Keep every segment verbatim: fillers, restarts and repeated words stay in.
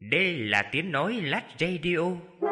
Đây là tiếng nói Lách Radio.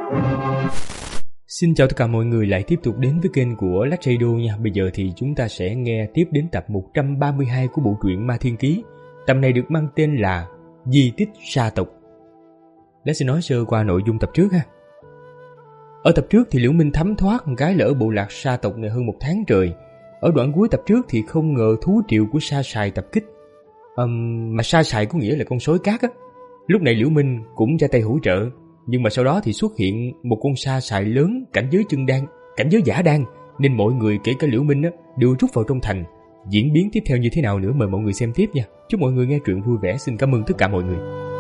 Xin chào tất cả mọi người lại tiếp tục đến với kênh của Lách Radio nha. Bây giờ thì chúng ta sẽ nghe tiếp đến tập một trăm ba mươi hai của bộ truyện Ma Thiên Ký. Tập này được mang tên là Di tích Sa tộc. Lách sẽ nói sơ qua nội dung tập trước ha. Ở tập trước thì Liễu Minh thấm thoát một cái là ở bộ lạc Sa tộc này hơn một tháng trời. Ở đoạn cuối tập trước thì không ngờ thú triệu của Sa Sài tập kích. um, Mà Sa Sài có nghĩa là con sói cát á. Lúc này Liễu Minh cũng ra tay hỗ trợ, nhưng mà sau đó thì xuất hiện một con sa sài lớn cảnh giới chân đan, cảnh giới giả đan, nên mọi người kể cả Liễu Minh á đều rút vào trong thành. Diễn biến tiếp theo như thế nào nữa mời mọi người xem tiếp nha. Chúc mọi người nghe truyện vui vẻ. Xin cảm ơn tất cả mọi người.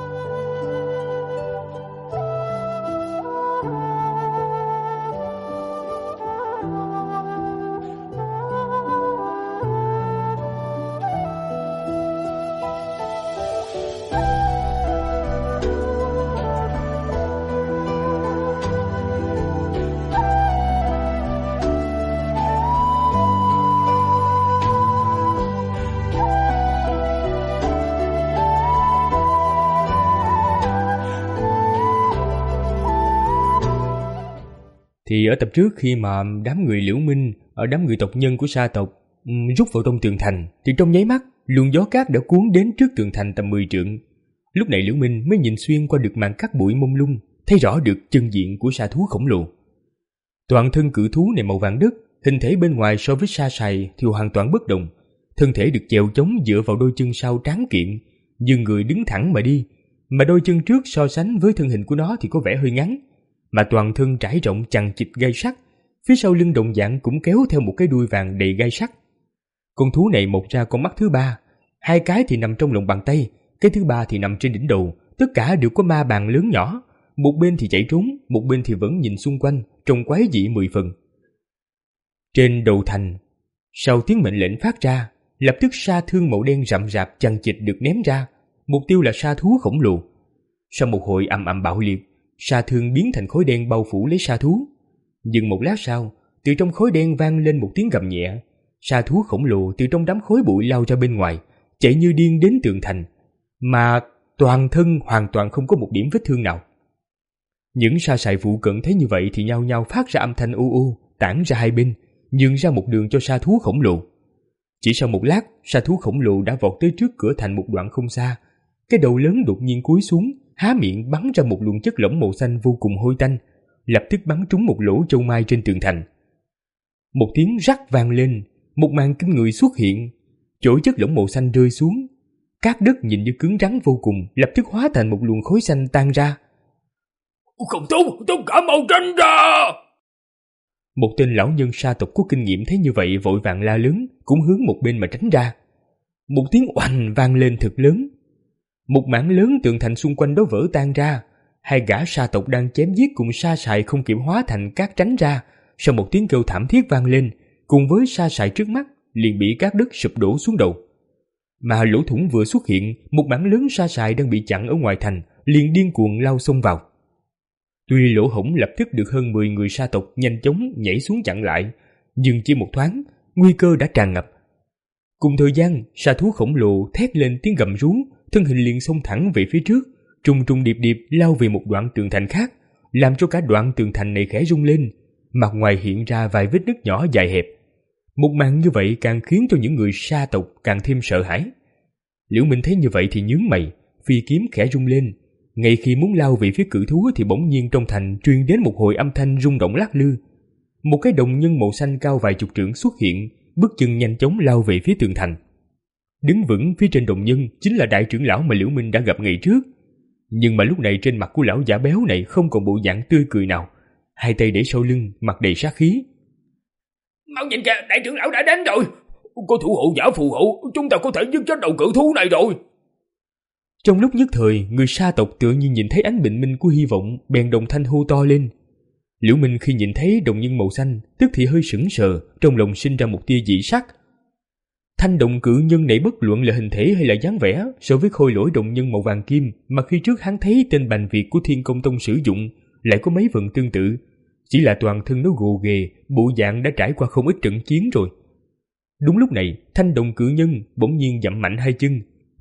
Thì ở tập trước khi mà đám người Liễu Minh, ở đám người tộc nhân của Sa tộc um, rút vào trong tường thành, thì trong nháy mắt luồng gió cát đã cuốn đến trước tường thành tầm mười trượng. Lúc này Liễu Minh mới nhìn xuyên qua được màn cát bụi mông lung, thấy rõ được chân diện của sa thú khổng lồ. Toàn thân cự thú này màu vàng đất, hình thể bên ngoài so với sa sài thì hoàn toàn bất động, thân thể được chèo chống dựa vào đôi chân sau tráng kiện, như người đứng thẳng mà đi, mà đôi chân trước so sánh với thân hình của nó thì có vẻ hơi ngắn, mà toàn thân trải rộng chằng chịt gai sắt, phía sau lưng đồng dạng cũng kéo theo một cái đuôi vàng đầy gai sắt. Con thú này mọc ra con mắt thứ ba, hai cái thì nằm trong lòng bàn tay, cái thứ ba thì nằm trên đỉnh đầu, tất cả đều có ma bàn lớn nhỏ, một bên thì chạy trốn, một bên thì vẫn nhìn xung quanh, trông quái dị mười phần. Trên đầu thành, sau tiếng mệnh lệnh phát ra, lập tức sa thương màu đen rậm rạp chằng chịt được ném ra, mục tiêu là sa thú khổng lồ. Sau một hồi ầm ầm bạo liệt, sa thương biến thành khói đen bao phủ lấy sa thú. Nhưng một lát sau, từ trong khói đen vang lên một tiếng gầm nhẹ. Sa thú khổng lồ từ trong đám khói bụi lao ra bên ngoài, chạy như điên đến tường thành, mà toàn thân hoàn toàn không có một điểm vết thương nào. Những sa sài phụ cận thấy như vậy thì nhao nhao phát ra âm thanh u u, tản ra hai bên, nhường ra một đường cho sa thú khổng lồ. Chỉ sau một lát, sa thú khổng lồ đã vọt tới trước cửa thành một đoạn không xa. Cái đầu lớn đột nhiên cúi xuống, há miệng bắn ra một luồng chất lỏng màu xanh vô cùng hôi tanh, lập tức bắn trúng một lỗ châu mai trên tường thành. Một tiếng rắc vang lên, một màn kinh người xuất hiện, chổi chất lỏng màu xanh rơi xuống, cát đất nhìn như cứng rắn vô cùng, lập tức hóa thành một luồng khói xanh tan ra. Không tốt, tất cả mau tránh ra! Một tên lão nhân sa tộc có kinh nghiệm thấy như vậy vội vàng la lớn, cũng hướng một bên mà tránh ra. Một tiếng oanh vang lên thật lớn, một mảng lớn tường thành xung quanh đó vỡ tan ra. Hai gã sa tộc đang chém giết cùng sa sài không kịp hóa thành cát tránh ra. Sau một tiếng kêu thảm thiết vang lên, cùng với sa sài trước mắt liền bị cát đất sụp đổ xuống đầu. Mà lỗ thủng vừa xuất hiện, một mảng lớn sa sài đang bị chặn ở ngoài thành liền điên cuồng lao xông vào. Tuy lỗ hổng lập tức được hơn mười người sa tộc nhanh chóng nhảy xuống chặn lại, nhưng chỉ một thoáng, nguy cơ đã tràn ngập. Cùng thời gian, sa thú khổng lồ thét lên tiếng gầm rú, thân hình liền xông thẳng về phía trước, trùng trùng điệp điệp lao về một đoạn tường thành khác, làm cho cả đoạn tường thành này khẽ rung lên, mặt ngoài hiện ra vài vết nứt nhỏ dài hẹp. Một màn như vậy càng khiến cho những người sa tộc càng thêm sợ hãi. Liễu Minh thấy như vậy thì nhướng mày, phi kiếm khẽ rung lên. Ngay khi muốn lao về phía cự thú thì bỗng nhiên trong thành truyền đến một hồi âm thanh rung động lắc lư. Một cái đồng nhân màu xanh cao vài chục trượng xuất hiện, bước chân nhanh chóng lao về phía tường thành. Đứng vững phía trên đồng nhân chính là đại trưởng lão mà Liễu Minh đã gặp ngày trước. Nhưng mà lúc này trên mặt của lão giả béo này không còn bộ dạng tươi cười nào, hai tay để sau lưng, mặt đầy sát khí. Mau nhìn kìa, đại trưởng lão đã đến rồi. Có thủ hộ giả phù hộ, chúng ta có thể giết chết đầu cự thú này rồi. Trong lúc nhất thời, người sa tộc tựa như nhìn thấy ánh bình minh của hy vọng, bèn đồng thanh hô to lên. Liễu Minh khi nhìn thấy đồng nhân màu xanh, tức thì hơi sững sờ, trong lòng sinh ra một tia dị sắc. Thanh đồng cự nhân này bất luận là hình thể hay là dáng vẻ, so với khôi lỗi đồng nhân màu vàng kim mà khi trước hắn thấy tên Bành Việt của Thiên Công Tông sử dụng, lại có mấy phần tương tự. Chỉ là toàn thân nó gồ ghề, bộ dạng đã trải qua không ít trận chiến rồi. Đúng lúc này, thanh đồng cự nhân bỗng nhiên dậm mạnh hai chân,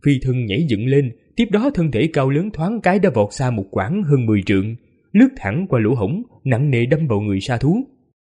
phi thân nhảy dựng lên, tiếp đó thân thể cao lớn thoáng cái đã vọt xa một quãng hơn mười trượng, lướt thẳng qua lỗ hổng, nặng nề đâm vào người sa thú.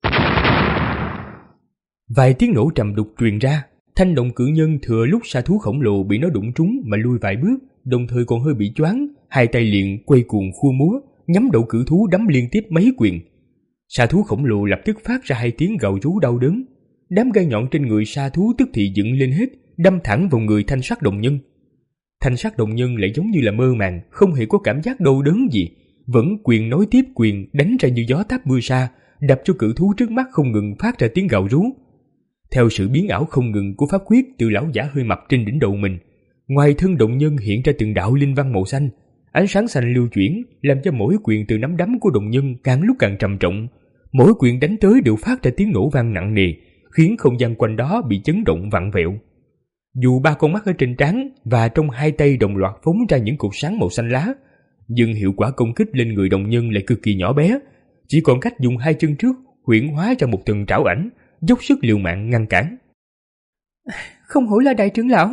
Vài tiếng nổ trầm đục truyền ra, thanh động cự nhân thừa lúc sa thú khổng lồ bị nó đụng trúng mà lui vài bước, đồng thời còn hơi bị choáng, hai tay liền quay cuồng khua múa, nhắm đầu cự thú đấm liên tiếp mấy quyền. Sa thú khổng lồ lập tức phát ra hai tiếng gào rú đau đớn, đám gai nhọn trên người sa thú tức thì dựng lên hết, đâm thẳng vào người thanh sắc đồng nhân. Thanh sắc đồng nhân lại giống như là mơ màng, không hề có cảm giác đau đớn gì, vẫn quyền nối tiếp quyền đánh ra như gió táp mưa sa, đập cho cự thú trước mắt không ngừng phát ra tiếng gào rú. Theo sự biến ảo không ngừng của pháp quyết từ lão giả hơi mập trên đỉnh đầu mình, ngoài thân động nhân hiện ra từng đạo linh văn màu xanh, ánh sáng xanh lưu chuyển làm cho mỗi quyền từ nắm đấm của động nhân càng lúc càng trầm trọng, mỗi quyền đánh tới đều phát ra tiếng nổ vang nặng nề, khiến không gian quanh đó bị chấn động vặn vẹo. Dù ba con mắt ở trên trán và trong hai tay đồng loạt phóng ra những cột sáng màu xanh lá, nhưng hiệu quả công kích lên người đồng nhân lại cực kỳ nhỏ bé, chỉ còn cách dùng hai chân trước huyễn hóa ra một từng trảo ảnh, dốc sức liều mạng ngăn cản. Không hổ là đại trưởng lão.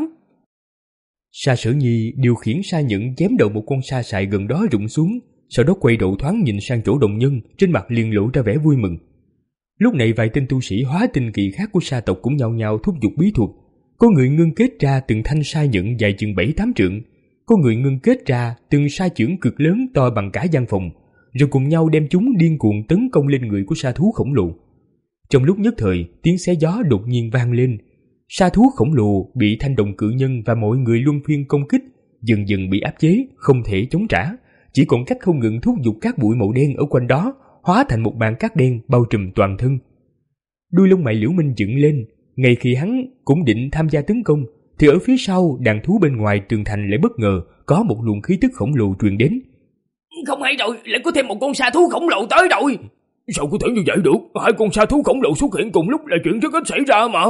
Sa Sở Nhi điều khiển sa nhẫn chém đầu một con sa sại gần đó rụng xuống, sau đó quay đầu thoáng nhìn sang chỗ đồng nhân, trên mặt liền lộ ra vẻ vui mừng. Lúc này vài tên tu sĩ hóa tinh kỳ khác của sa tộc cũng nhao nhao thúc giục bí thuật. Có người ngưng kết ra từng thanh sa nhẫn dài chừng bảy tám trượng, có người ngưng kết ra từng sa chưởng cực lớn to bằng cả gian phòng, rồi cùng nhau đem chúng điên cuồng tấn công lên người của sa thú khổng lồ. Trong lúc nhất thời, tiếng xé gió đột nhiên vang lên. Sa thú khổng lồ bị thanh đồng cự nhân và mọi người luân phiên công kích, dần dần bị áp chế, không thể chống trả, chỉ còn cách không ngừng thúc giục các bụi màu đen ở quanh đó hóa thành một màn cát đen bao trùm toàn thân. Đuôi lông mày Liễu Minh dựng lên, ngay khi hắn cũng định tham gia tấn công, thì ở phía sau đàn thú bên ngoài tường thành lại bất ngờ có một luồng khí tức khổng lồ truyền đến. Không hay rồi, lại có thêm một con sa thú khổng lồ tới rồi. Sao có thể như vậy được? Hai con sa thú khổng lồ xuất hiện cùng lúc là chuyện rất ít xảy ra mà.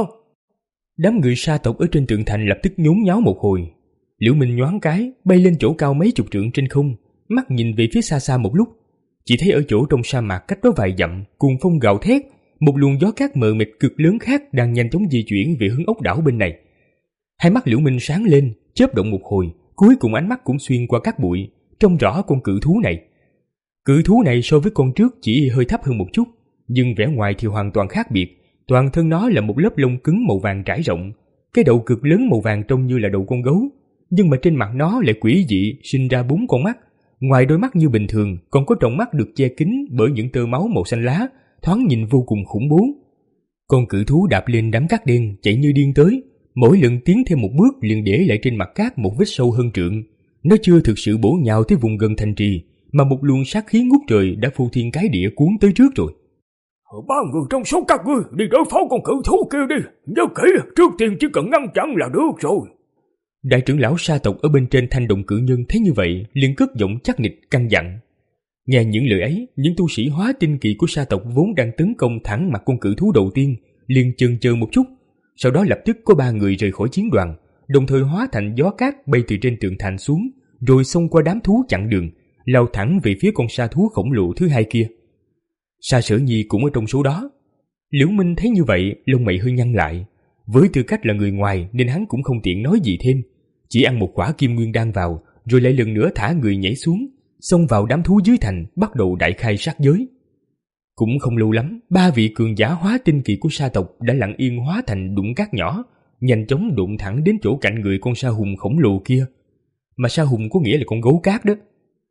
Đám người sa tộc ở trên tường thành lập tức nhốn nháo một hồi. Liễu Minh nhoáng cái bay lên chỗ cao mấy chục trượng trên không, mắt nhìn về phía xa xa một lúc, chỉ thấy ở chỗ trong sa mạc cách đó vài dặm, cuồng phong gào thét, một luồng gió cát mờ mịt cực lớn khác đang nhanh chóng di chuyển về hướng ốc đảo bên này. Hai mắt Liễu Minh sáng lên, chớp động một hồi, cuối cùng ánh mắt cũng xuyên qua các bụi, trông rõ con cự thú này. Cự thú này so với con trước chỉ hơi thấp hơn một chút, nhưng vẻ ngoài thì hoàn toàn khác biệt. Toàn thân nó là một lớp lông cứng màu vàng trải rộng, cái đầu cực lớn màu vàng trông như là đầu con gấu, nhưng mà trên mặt nó lại quỷ dị sinh ra bốn con mắt. Ngoài đôi mắt như bình thường, còn có tròng mắt được che kín bởi những tơ máu màu xanh lá, thoáng nhìn vô cùng khủng bố. Con cự thú đạp lên đám cát đen chạy như điên tới, mỗi lần tiến thêm một bước liền để lại trên mặt cát một vết sâu hơn trượng. Nó chưa thực sự bổ nhào tới vùng gần thành trì, mà một luồng sát khí ngút trời đã phô thiên cái địa cuốn tới trước rồi. Ba người trong số các ngươi đi đối phó con cự thú kia đi, nhớ kỹ, trước tiên chỉ cần ngăn chặn là được rồi. Đại trưởng lão sa tộc ở bên trên thanh đồng cự nhân thấy như vậy, liền cất giọng chắc nịch căn dặn. Nghe những lời ấy, những tu sĩ hóa tinh kỳ của sa tộc vốn đang tấn công thẳng mặt con cự thú đầu tiên, liền chần chờ một chút, sau đó lập tức có ba người rời khỏi chiến đoàn, đồng thời hóa thành gió cát bay từ trên tường thành xuống, rồi xông qua đám thú chặn đường, lao thẳng về phía con sa thú khổng lồ thứ hai kia. Sa Sở Nhi cũng ở trong số đó. Liễu Minh thấy như vậy, lông mày hơi nhăn lại. Với tư cách là người ngoài nên hắn cũng không tiện nói gì thêm, chỉ ăn một quả kim nguyên đan vào, rồi lại lần nữa thả người nhảy xuống, xông vào đám thú dưới thành, bắt đầu đại khai sát giới. Cũng không lâu lắm, ba vị cường giả hóa tinh kỳ của sa tộc đã lặng yên hóa thành đụng cát nhỏ, nhanh chóng đụng thẳng đến chỗ cạnh người con sa hùng khổng lồ kia. Mà sa hùng có nghĩa là con gấu cát đó.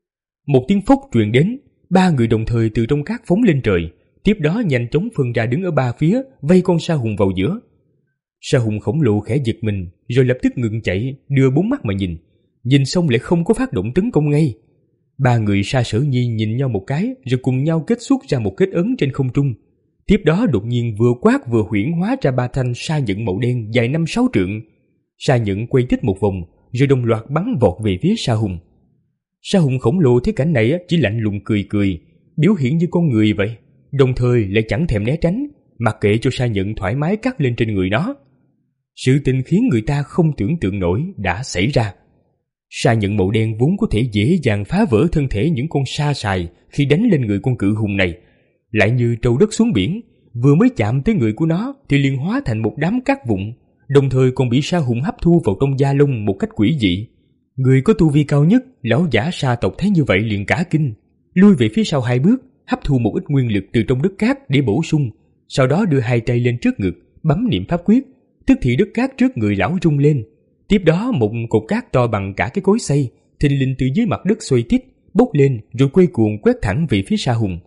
Một tiếng phốc truyền đến, ba người đồng thời từ trong cát phóng lên trời, tiếp đó nhanh chóng phân ra đứng ở ba phía, vây con sa hùng vào giữa. Sa hùng khổng lồ khẽ giật mình, rồi lập tức ngừng chạy, đưa bốn mắt mà nhìn. Nhìn xong lại không có phát động tấn công ngay. Ba người Sa Sở Nhi nhìn nhau một cái, rồi cùng nhau kết xuất ra một kết ấn trên không trung. Tiếp đó đột nhiên vừa quát vừa huyễn hóa ra ba thanh sa nhẫn màu đen dài năm sáu trượng. Sa nhẫn quay tích một vòng, rồi đồng loạt bắn vọt về phía sa hùng. Sa hùng khổng lồ thấy cảnh này chỉ lạnh lùng cười cười, biểu hiện như con người vậy, đồng thời lại chẳng thèm né tránh, mặc kệ cho sa nhẫn thoải mái cắt lên trên người nó. Sự tình khiến người ta không tưởng tượng nổi đã xảy ra. Sa nhẫn màu đen vốn có thể dễ dàng phá vỡ thân thể những con sa sài khi đánh lên người con cự hùng này, lại như trâu đất xuống biển, vừa mới chạm tới người của nó thì liền hóa thành một đám cát vụn, đồng thời còn bị Sa Hùng hấp thu vào trong da lông một cách quỷ dị. Người có tu vi cao nhất, lão giả Sa tộc thấy như vậy liền cả kinh, lui về phía sau hai bước, hấp thu một ít nguyên lực từ trong đất cát để bổ sung, sau đó đưa hai tay lên trước ngực, bấm niệm pháp quyết, tức thì đất cát trước người lão rung lên. Tiếp đó một cột cát to bằng cả cái cối xay, thình lình từ dưới mặt đất xoay tít, bốc lên rồi quay cuồng quét thẳng về phía Sa Hùng.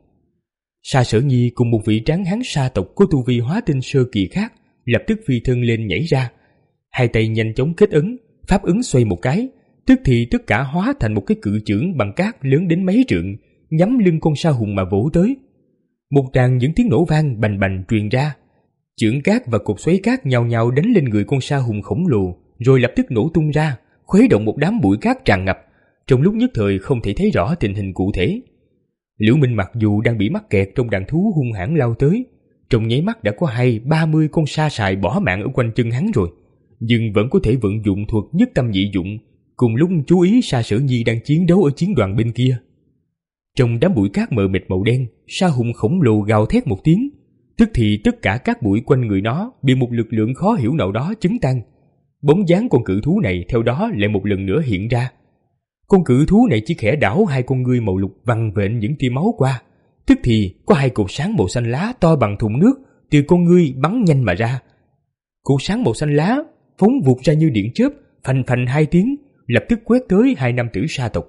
Sa Sở Nhi cùng một vị tráng hán Sa tộc có tu vi hóa tinh sơ kỳ khác lập tức phi thân lên nhảy ra, hai tay nhanh chóng kết ấn, pháp ấn xoay một cái, tức thì tất cả hóa thành một cái cự chưởng bằng cát lớn đến mấy trượng, nhắm lưng con Sa Hùng mà vỗ tới. Một tràng những tiếng nổ vang bành bành truyền ra, chưởng cát và cột xoáy cát nhào nhào đánh lên người con Sa Hùng khổng lồ, rồi lập tức nổ tung ra, khuấy động một đám bụi cát tràn ngập. Trong lúc nhất thời không thể thấy rõ tình hình cụ thể. Liễu Minh mặc dù đang bị mắc kẹt trong đàn thú hung hãn lao tới, trong nháy mắt đã có hai ba mươi con sa sài bỏ mạng ở quanh chân hắn rồi, nhưng vẫn có thể vận dụng thuật nhất tâm nhị dụng, cùng lúc chú ý Sa Sở Nhi đang chiến đấu ở chiến đoàn bên kia. Trong đám bụi cát mờ mịt màu đen, Sa Hùng khổng lồ gào thét một tiếng, tức thì tất cả các bụi quanh người nó bị một lực lượng khó hiểu nào đó chấn tan. Bóng dáng con cự thú này theo đó lại một lần nữa hiện ra. Con cự thú này chỉ khẽ đảo hai con ngươi màu lục vằn vện những tia máu qua, tức thì có hai cột sáng màu xanh lá to bằng thùng nước từ con ngươi bắn nhanh mà ra. Cột sáng màu xanh lá phóng vụt ra như điện chớp, phành phành hai tiếng, lập tức quét tới hai nam tử Sa tộc.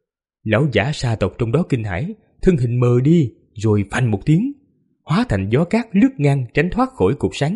Lão giả Sa tộc trong đó kinh hãi, thân hình mờ đi, rồi phành một tiếng, hóa thành gió cát lướt ngang tránh thoát khỏi cột sáng.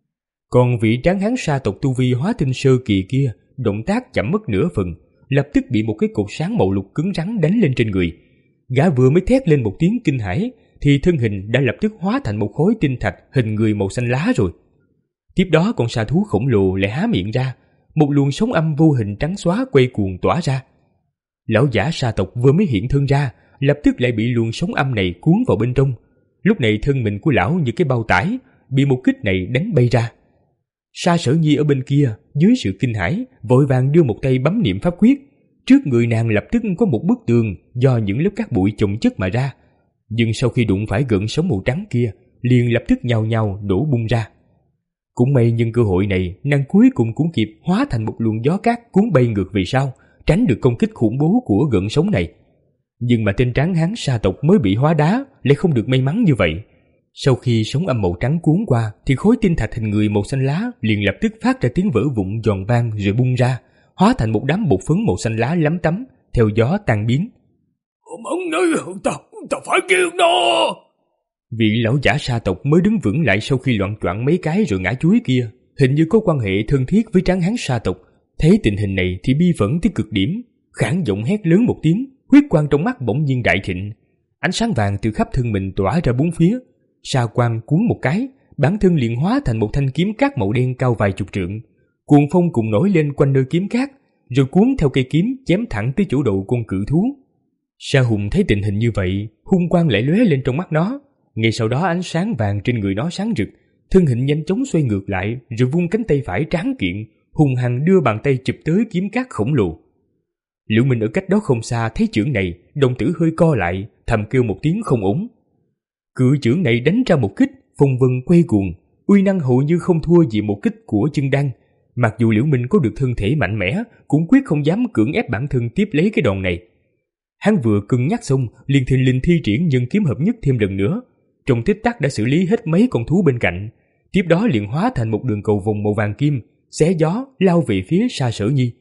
Còn vị tráng hán Sa tộc tu vi hóa tinh sơ kỳ kia, động tác chậm mất nửa phần, lập tức bị một cái cột sáng màu lục cứng rắn đánh lên trên người. Gã vừa mới thét lên một tiếng kinh hãi, thì thân hình đã lập tức hóa thành một khối tinh thạch hình người màu xanh lá rồi. Tiếp đó con sa thú khổng lồ lại há miệng ra, một luồng sóng âm vô hình trắng xóa quay cuồng tỏa ra. Lão giả Sa tộc vừa mới hiện thân ra, lập tức lại bị luồng sóng âm này cuốn vào bên trong. Lúc này thân mình của lão như cái bao tải, bị một kích này đánh bay ra. Sa Sở Nhi ở bên kia, dưới sự kinh hãi, vội vàng đưa một tay bấm niệm pháp quyết. Trước người nàng lập tức có một bức tường do những lớp cát bụi chồng chất mà ra. Nhưng sau khi đụng phải gợn sóng màu trắng kia, liền lập tức nhào nhào đổ bung ra. Cũng may nhân cơ hội này, nàng cuối cùng cũng kịp hóa thành một luồng gió cát cuốn bay ngược về sau, tránh được công kích khủng bố của gợn sóng này. Nhưng mà tên tráng hán Sa tộc mới bị hóa đá lại không được may mắn như vậy. Sau khi sóng âm màu trắng cuốn qua, thì khối tinh thạch hình người màu xanh lá liền lập tức phát ra tiếng vỡ vụn giòn vang rồi bung ra, hóa thành một đám bột phấn màu xanh lá lấm tấm, theo gió tan biến. Ông nói ta, ta phải kêu nó. Vị lão giả Sa tộc mới đứng vững lại sau khi loạn choạng mấy cái rồi ngã chuối kia, hình như có quan hệ thân thiết với tráng hán Sa tộc. Thấy tình hình này thì bi phẫn tới cực điểm, khản giọng hét lớn một tiếng, huyết quang trong mắt bỗng nhiên đại thịnh, ánh sáng vàng từ khắp thân mình tỏa ra bốn phía. Sa quang cuốn một cái, bản thân liền hóa thành một thanh kiếm cát màu đen cao vài chục trượng. Cuồng phong cùng nổi lên quanh nơi kiếm cát, rồi cuốn theo cây kiếm chém thẳng tới chỗ đầu con cự thú. Sa Hùng thấy tình hình như vậy, hung quang lại lóe lên trong mắt nó. Ngay sau đó ánh sáng vàng trên người nó sáng rực, thân hình nhanh chóng xoay ngược lại, rồi vung cánh tay phải tráng kiện, hùng hằng đưa bàn tay chụp tới kiếm cát khổng lồ. Liễu Minh ở cách đó không xa thấy chưởng này, đồng tử hơi co lại, thầm kêu một tiếng không ổn. Cự chưởng này đánh ra một kích, phong vân quay cuồng, uy năng hầu như không thua gì một kích của chân đan. Mặc dù Liễu Minh có được thân thể mạnh mẽ, cũng quyết không dám cưỡng ép bản thân tiếp lấy cái đòn này. Hắn vừa cân nhắc xong, liền thình lình thi triển nhân kiếm hợp nhất thêm lần nữa, trong tích tắc đã xử lý hết mấy con thú bên cạnh. Tiếp đó liền hóa thành một đường cầu vồng màu vàng kim, xé gió lao về phía Sa Sở Nhi.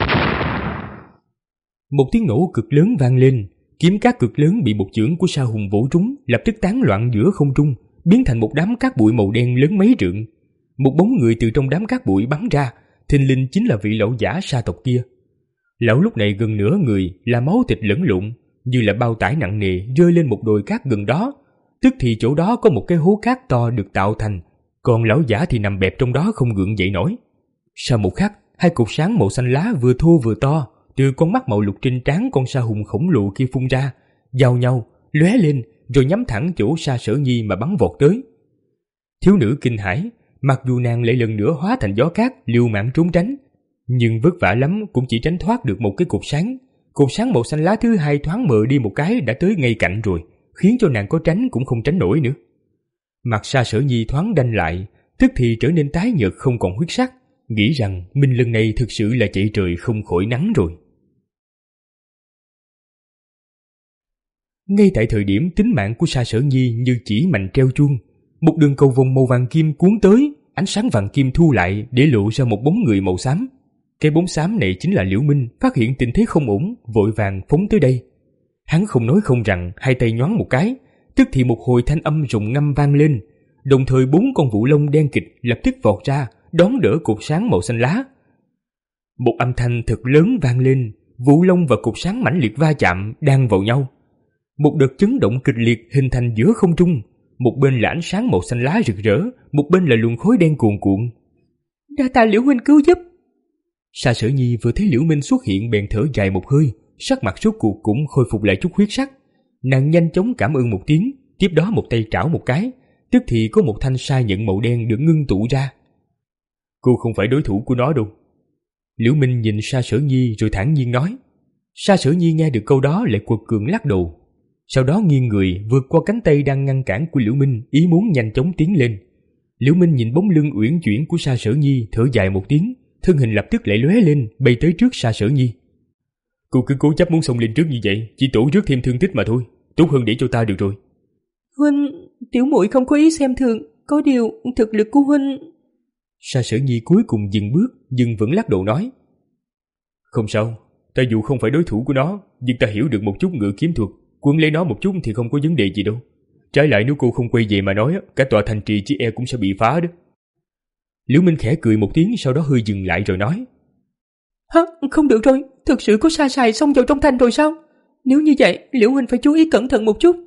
Một tiếng nổ cực lớn vang lên, kiếm cát cực lớn bị một chưởng của Sa Hùng vỗ trúng, lập tức tán loạn giữa không trung, biến thành một đám cát bụi màu đen lớn mấy trượng. Một bóng người từ trong đám cát bụi bắn ra, thình lình chính là vị lão giả Sa tộc kia. Lão lúc này gần nửa người là máu thịt lẫn lộn, như là bao tải nặng nề rơi lên một đồi cát gần đó. Tức thì chỗ đó có một cái hố cát to được tạo thành, còn lão giả thì nằm bẹp trong đó không gượng dậy nổi. Sau một khắc, hai cột sáng màu xanh lá vừa thô vừa to từ con mắt màu lục trên trán con Sa Hùng khổng lồ kia phun ra, giao nhau lóe lên rồi nhắm thẳng chỗ Sa Sở Nhi mà bắn vọt tới. Thiếu nữ kinh hãi, mặc dù nàng lại lần nữa hóa thành gió cát liều mạng trốn tránh, nhưng vất vả lắm cũng chỉ tránh thoát được một cái cột sáng. Cột sáng màu xanh lá thứ hai thoáng mờ đi một cái đã tới ngay cạnh rồi, khiến cho nàng có tránh cũng không tránh nổi nữa. Mặt Sa Sở Nhi thoáng đanh lại, tức thì trở nên tái nhợt không còn huyết sắc, nghĩ rằng mình lần này thực sự là chạy trời không khỏi nắng rồi. Ngay tại thời điểm tính mạng của Sa Sở Nhi như chỉ mành treo chuông, một đường cầu vồng màu vàng kim cuốn tới, ánh sáng vàng kim thu lại để lộ ra một bóng người màu xám. Cái bóng xám này chính là Liễu Minh, phát hiện tình thế không ổn, vội vàng phóng tới đây. Hắn không nói không rằng, hai tay nhoáng một cái, tức thì một hồi thanh âm rùng ngâm vang lên, đồng thời bốn con vũ long đen kịt lập tức vọt ra, đón đỡ cột sáng màu xanh lá. Một âm thanh thật lớn vang lên, vũ long và cột sáng mãnh liệt va chạm, đan vào nhau. Một đợt chấn động kịch liệt hình thành giữa không trung, một bên là ánh sáng màu xanh lá rực rỡ, một bên là luồng khói đen cuồn cuộn. Đa tạ Liễu huynh cứu giúp. Sa Sở Nhi vừa thấy Liễu Minh xuất hiện bèn thở dài một hơi, sắc mặt rốt cuộc cũng khôi phục lại chút huyết sắc. Nàng nhanh chóng cảm ơn một tiếng, tiếp đó một tay trảo một cái, tức thì có một thanh sa nhận màu đen được ngưng tụ ra. Cô không phải đối thủ của nó đâu. Liễu Minh nhìn Sa Sở Nhi rồi thản nhiên nói. Sa Sở Nhi nghe được câu đó lại quật cường lắc đầu, sau đó nghiêng người vượt qua cánh tay đang ngăn cản của Liễu Minh, ý muốn nhanh chóng tiến lên. Liễu Minh nhìn bóng lưng uyển chuyển của Sa Sở Nhi, thở dài một tiếng, thân hình lập tức lại lóe lên, bay tới trước Sa Sở Nhi. Cô cứ cố chấp muốn xông lên trước như vậy, chỉ tổ rước thêm thương tích mà thôi, tốt hơn để cho ta được rồi. Huynh, tiểu muội không có ý xem thường, có điều thực lực của huynh. Sa Sở Nhi cuối cùng dừng bước, nhưng vẫn lắc đầu nói. Không sao, ta dù không phải đối thủ của nó, nhưng ta hiểu được một chút ngự kiếm thuật, quân lấy nó một chút thì không có vấn đề gì đâu. Trái lại nếu cô không quay về mà nói, cả tòa thành trì chỉ e cũng sẽ bị phá đó. Liễu Minh khẽ cười một tiếng, sau đó hơi dừng lại rồi nói. Hả, không được rồi, thực sự có sa sài xông vào trong thành rồi sao? Nếu như vậy, Liễu huynh phải chú ý cẩn thận một chút.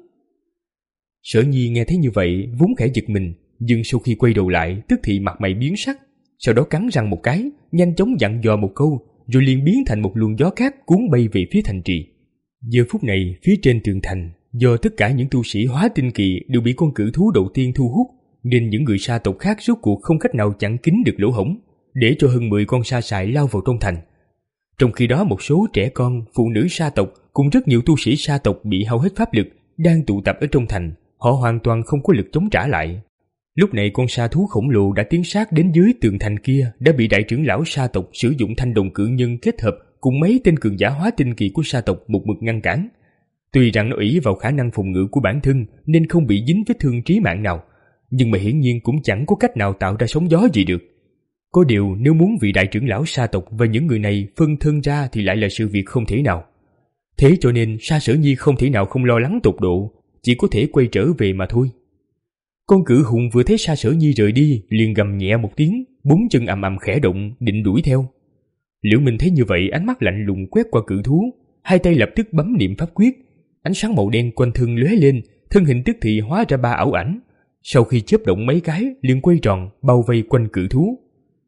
Sở Nhi nghe thấy như vậy, vốn khẽ giật mình, nhưng sau khi quay đầu lại, tức thì mặt mày biến sắc, sau đó cắn răng một cái, nhanh chóng dặn dò một câu, rồi liền biến thành một luồng gió cát cuốn bay về phía thành trì. Giờ phút này, phía trên tường thành, do tất cả những tu sĩ hóa tinh kỳ đều bị con cự thú đầu tiên thu hút, nên những người sa tộc khác rốt cuộc không cách nào chặn kín được lỗ hổng, để cho hơn mười con sa sải lao vào trong thành. Trong khi đó một số trẻ con, phụ nữ sa tộc cùng rất nhiều tu sĩ sa tộc bị hao hết pháp lực đang tụ tập ở trong thành, họ hoàn toàn không có lực chống trả lại. Lúc này con sa thú khổng lồ đã tiến sát đến dưới tường thành kia, đã bị đại trưởng lão sa tộc sử dụng thanh đồng cự nhân kết hợp cùng mấy tên cường giả hóa tinh kỳ của sa tộc một mực ngăn cản. Tuy rằng nó ỷ vào khả năng phòng ngự của bản thân nên không bị dính vết thương chí mạng nào, nhưng mà hiển nhiên cũng chẳng có cách nào tạo ra sóng gió gì được. Có điều nếu muốn vị đại trưởng lão sa tộc và những người này phân thân ra thì lại là sự việc không thể nào. Thế cho nên Sa Sở Nhi không thể nào không lo lắng tột độ, chỉ có thể quay trở về mà thôi. Con cự hùng vừa thấy Sa Sở Nhi rời đi liền gầm nhẹ một tiếng, bốn chân ầm ầm khẽ động định đuổi theo. Liễu Minh thấy như vậy, ánh mắt lạnh lùng quét qua cự thú, hai tay lập tức bấm niệm pháp quyết, ánh sáng màu đen quanh thân lóe lên, thân hình tức thì hóa ra ba ảo ảnh. Sau khi chớp động mấy cái liền quay tròn bao vây quanh cự thú.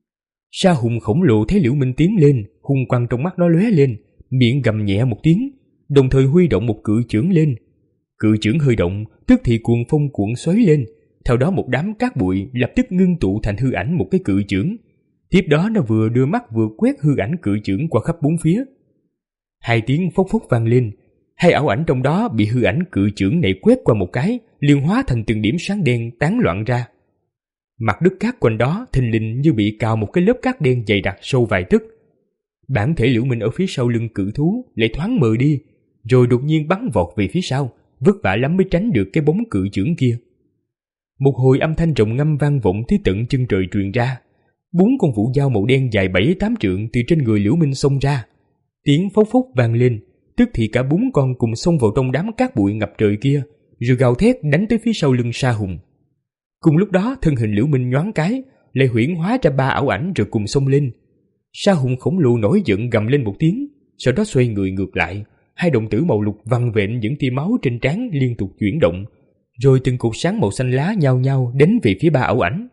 Sa hùng khổng lồ thấy Liễu Minh tiến lên, hung quang trong mắt nó lóe lên, miệng gầm nhẹ một tiếng, đồng thời huy động một cự chưởng lên. Cự chưởng hơi động, tức thì cuồng phong cuộn xoáy lên, theo đó một đám cát bụi lập tức ngưng tụ thành hư ảnh một cái cự chưởng. Tiếp đó nó vừa đưa mắt vừa quét hư ảnh cự chưởng qua khắp bốn phía. Hai tiếng phốc phốc vang lên, hai ảo ảnh trong đó bị hư ảnh cự chưởng này quét qua một cái, liền hóa thành từng điểm sáng đen tán loạn ra. Mặt đất cát quanh đó thình lình như bị cào một cái lớp cát đen dày đặc sâu vài tấc. Bản thể Liễu Minh ở phía sau lưng cự thú lại thoáng mờ đi, rồi đột nhiên bắn vọt về phía sau, vất vả lắm mới tránh được cái bóng cự chưởng kia. Một hồi âm thanh rồng ngâm vang vọng tới tận chân trời truyền ra. Bốn con vũ dao màu đen dài bảy tám trượng từ trên người Liễu Minh xông ra. Tiếng phốc phốc vang lên, tức thì cả bốn con cùng xông vào trong đám cát bụi ngập trời kia, rồi gào thét đánh tới phía sau lưng Sa hùng. Cùng lúc đó thân hình Liễu Minh nhoáng cái, lại huyễn hóa ra ba ảo ảnh rồi cùng xông lên. Sa hùng khổng lồ nổi giận gầm lên một tiếng, sau đó xoay người ngược lại, hai đồng tử màu lục vằn vện những tia máu trên trán liên tục chuyển động, rồi từng cột sáng màu xanh lá nhao nhao đến về phía ba ảo ảnh.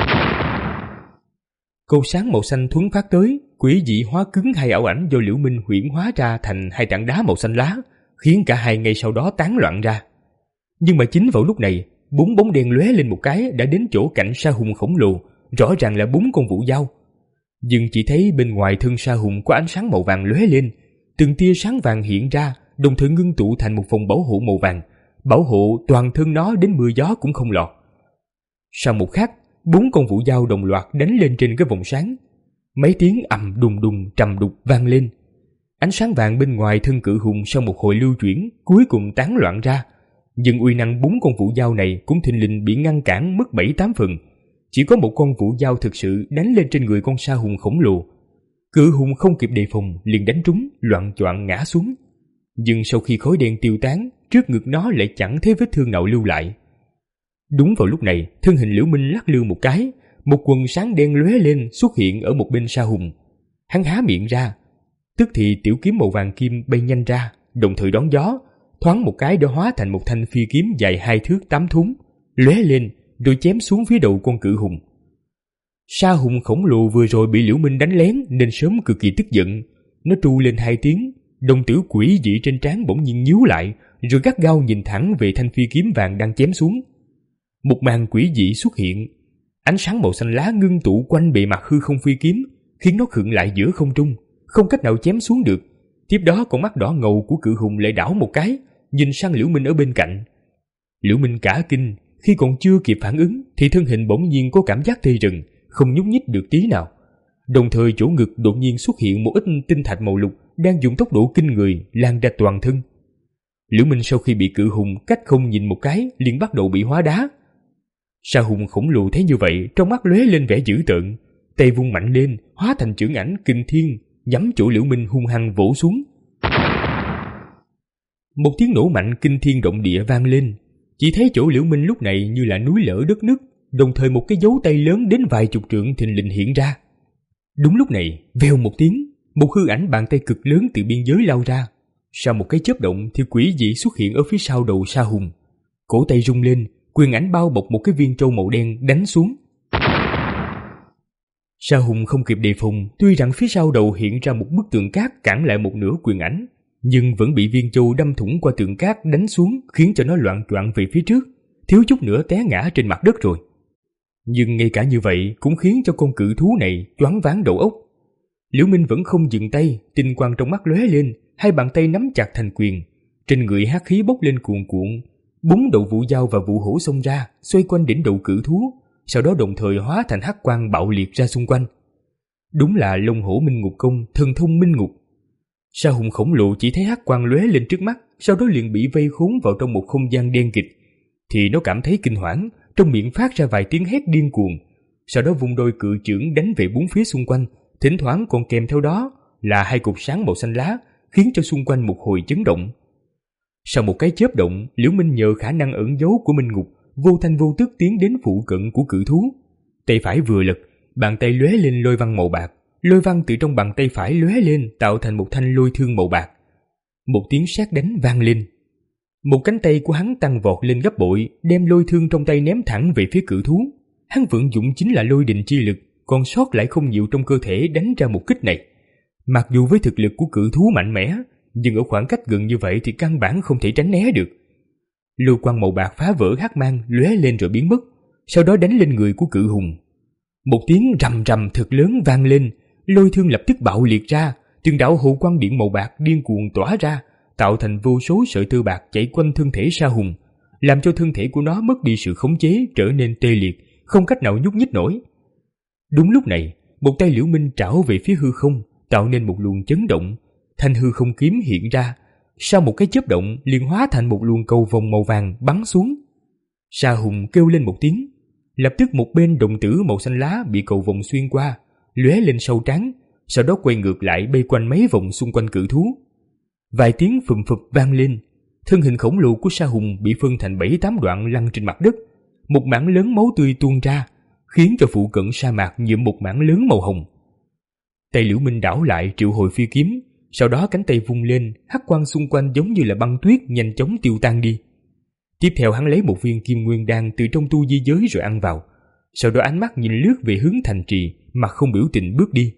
Cột sáng màu xanh thuấn phát tới, quỷ dị hóa cứng hai ảo ảnh do Liễu Minh huyễn hóa ra thành hai tảng đá màu xanh lá, khiến cả hai ngay sau đó tán loạn ra. Nhưng mà chính vào lúc này, bốn bóng đen lóe lên một cái đã đến chỗ cạnh Sa hùng khổng lồ, rõ ràng là bốn con vũ dao. Nhưng chỉ thấy bên ngoài thân Sa hùng có ánh sáng màu vàng lóe lên, từng tia sáng vàng hiện ra, đồng thời ngưng tụ thành một vòng bảo hộ màu vàng, bảo hộ toàn thân nó đến mưa gió cũng không lọt. Sau một khắc, bốn con vũ dao đồng loạt đánh lên trên cái vòng sáng. Mấy tiếng ầm đùng đùng trầm đục vang lên. Ánh sáng vàng bên ngoài thân cự hùng sau một hồi lưu chuyển cuối cùng tán loạn ra, nhưng uy năng bốn con vũ dao này cũng thình lình bị ngăn cản mất bảy tám phần. Chỉ có một con vũ dao thực sự đánh lên trên người con sa hùng khổng lồ. Cự hùng không kịp đề phòng liền đánh trúng, loạng choạng ngã xuống. Nhưng sau khi khói đen tiêu tán, trước ngực nó lại chẳng thấy vết thương nào lưu lại. Đúng vào lúc này, thân hình Liễu Minh lắc lư một cái, một quần sáng đen lóe lên xuất hiện ở một bên sa hùng. Hắn há miệng ra, tức thì tiểu kiếm màu vàng kim bay nhanh ra, đồng thời đón gió, thoáng một cái đã hóa thành một thanh phi kiếm dài hai thước tám thúng, lóe lên rồi chém xuống phía đầu con cự hùng. Sa hùng khổng lồ vừa rồi bị Liễu Minh đánh lén nên sớm cực kỳ tức giận, nó tru lên hai tiếng, đồng tử quỷ dị trên trán bỗng nhiên nhíu lại, rồi gắt gao nhìn thẳng về thanh phi kiếm vàng đang chém xuống. Một màn quỷ dị xuất hiện, ánh sáng màu xanh lá ngưng tụ quanh bề mặt hư không phi kiếm, khiến nó khựng lại giữa không trung, không cách nào chém xuống được. Tiếp đó con mắt đỏ ngầu của cự hùng lại đảo một cái, nhìn sang Liễu Minh ở bên cạnh. Liễu Minh cả kinh, khi còn chưa kịp phản ứng thì thân hình bỗng nhiên có cảm giác tê rần, không nhúc nhích được tí nào. Đồng thời chỗ ngực đột nhiên xuất hiện một ít tinh thạch màu lục đang dùng tốc độ kinh người lan ra toàn thân. Liễu Minh sau khi bị cự hùng cách không nhìn một cái liền bắt đầu bị hóa đá. Sa hùng khổng lồ thấy như vậy, trong mắt lóe lên vẻ dữ tợn, tay vung mạnh lên hóa thành chưởng ảnh kinh thiên, nhắm chỗ Liễu Minh hung hăng vỗ xuống. Một tiếng nổ mạnh kinh thiên động địa vang lên, chỉ thấy chỗ Liễu Minh lúc này như là núi lở đất nứt, đồng thời một cái dấu tay lớn đến vài chục trượng thình lình hiện ra. Đúng lúc này, vèo một tiếng, một hư ảnh bàn tay cực lớn từ biên giới lao ra. Sau một cái chớp động thì quỷ dị xuất hiện ở phía sau đầu Sa hùng. Cổ tay rung lên, quyền ảnh bao bọc một cái viên trâu màu đen đánh xuống. Sa hùng không kịp đề phòng, tuy rằng phía sau đầu hiện ra một bức tường cát cản lại một nửa quyền ảnh, nhưng vẫn bị viên châu đâm thủng qua tường cát đánh xuống, khiến cho nó loạng choạng về phía trước, thiếu chút nữa té ngã trên mặt đất rồi. Nhưng ngay cả như vậy cũng khiến cho con cự thú này choáng váng đầu óc. Liễu Minh vẫn không dừng tay, tinh quang trong mắt lóe lên, hai bàn tay nắm chặt thành quyền, trên người hắc khí bốc lên cuồn cuộn, bốn đầu vũ dao và vũ hổ xông ra, xoay quanh đỉnh đầu cự thú, sau đó đồng thời hóa thành hắc quang bạo liệt ra xung quanh. Đúng là Long Hổ Minh Ngục Công, thần thông minh ngục. Sa hùng khổng lồ chỉ thấy hắc quang lóe lên trước mắt, sau đó liền bị vây khốn vào trong một không gian đen kịt, thì nó cảm thấy kinh hoảng, trong miệng phát ra vài tiếng hét điên cuồng, sau đó vung đôi cự chưởng đánh về bốn phía xung quanh, thỉnh thoảng còn kèm theo đó là hai cột sáng màu xanh lá, khiến cho xung quanh một hồi chấn động. Sau một cái chớp động, Liễu Minh nhờ khả năng ẩn giấu của minh ngục, vô thanh vô tức tiến đến phụ cận của cự thú. Tay phải vừa lật, bàn tay lóe lên lôi văn màu bạc, lôi văn từ trong bàn tay phải lóe lên tạo thành một thanh lôi thương màu bạc. Một tiếng sét đánh vang lên. Một cánh tay của hắn tăng vọt lên gấp bội, đem lôi thương trong tay ném thẳng về phía cự thú. Hắn vận dụng chính là lôi đình chi lực, còn sót lại không nhiều trong cơ thể đánh ra một kích này. Mặc dù với thực lực của cự thú mạnh mẽ, nhưng ở khoảng cách gần như vậy thì căn bản không thể tránh né được. Lôi quang màu bạc phá vỡ hắc mang lóe lên rồi biến mất, sau đó đánh lên người của cự hùng. Một tiếng rầm rầm thật lớn vang lên, lôi thương lập tức bạo liệt ra, từng đạo hộ quang điện màu bạc điên cuồng tỏa ra, tạo thành vô số sợi tơ bạc chạy quanh thân thể Sa hùng, làm cho thân thể của nó mất đi sự khống chế, trở nên tê liệt, không cách nào nhúc nhích nổi. Đúng lúc này, một tay Liễu Minh trảo về phía hư không, tạo nên một luồng chấn động, thanh hư không kiếm hiện ra, sau một cái chớp động liền hóa thành một luồng cầu vồng màu vàng bắn xuống. Sa hùng kêu lên một tiếng, lập tức một bên đồng tử màu xanh lá bị cầu vồng xuyên qua, lóe lên sau trán, sau đó quay ngược lại bay quanh mấy vòng xung quanh cự thú. Vài tiếng phùm phụp vang lên, thân hình khổng lồ của Sa hùng bị phân thành bảy tám đoạn lăn trên mặt đất, một mảng lớn máu tươi tuôn ra, khiến cho phụ cận sa mạc nhuộm một mảng lớn màu hồng. Tay Liễu Minh đảo lại triệu hồi phi kiếm, sau đó cánh tay vung lên, hắc quang xung quanh giống như là băng tuyết nhanh chóng tiêu tan đi. Tiếp theo hắn lấy một viên kim nguyên đan từ trong tu di giới rồi ăn vào, sau đó ánh mắt nhìn lướt về hướng thành trì, mặt không biểu tình bước đi.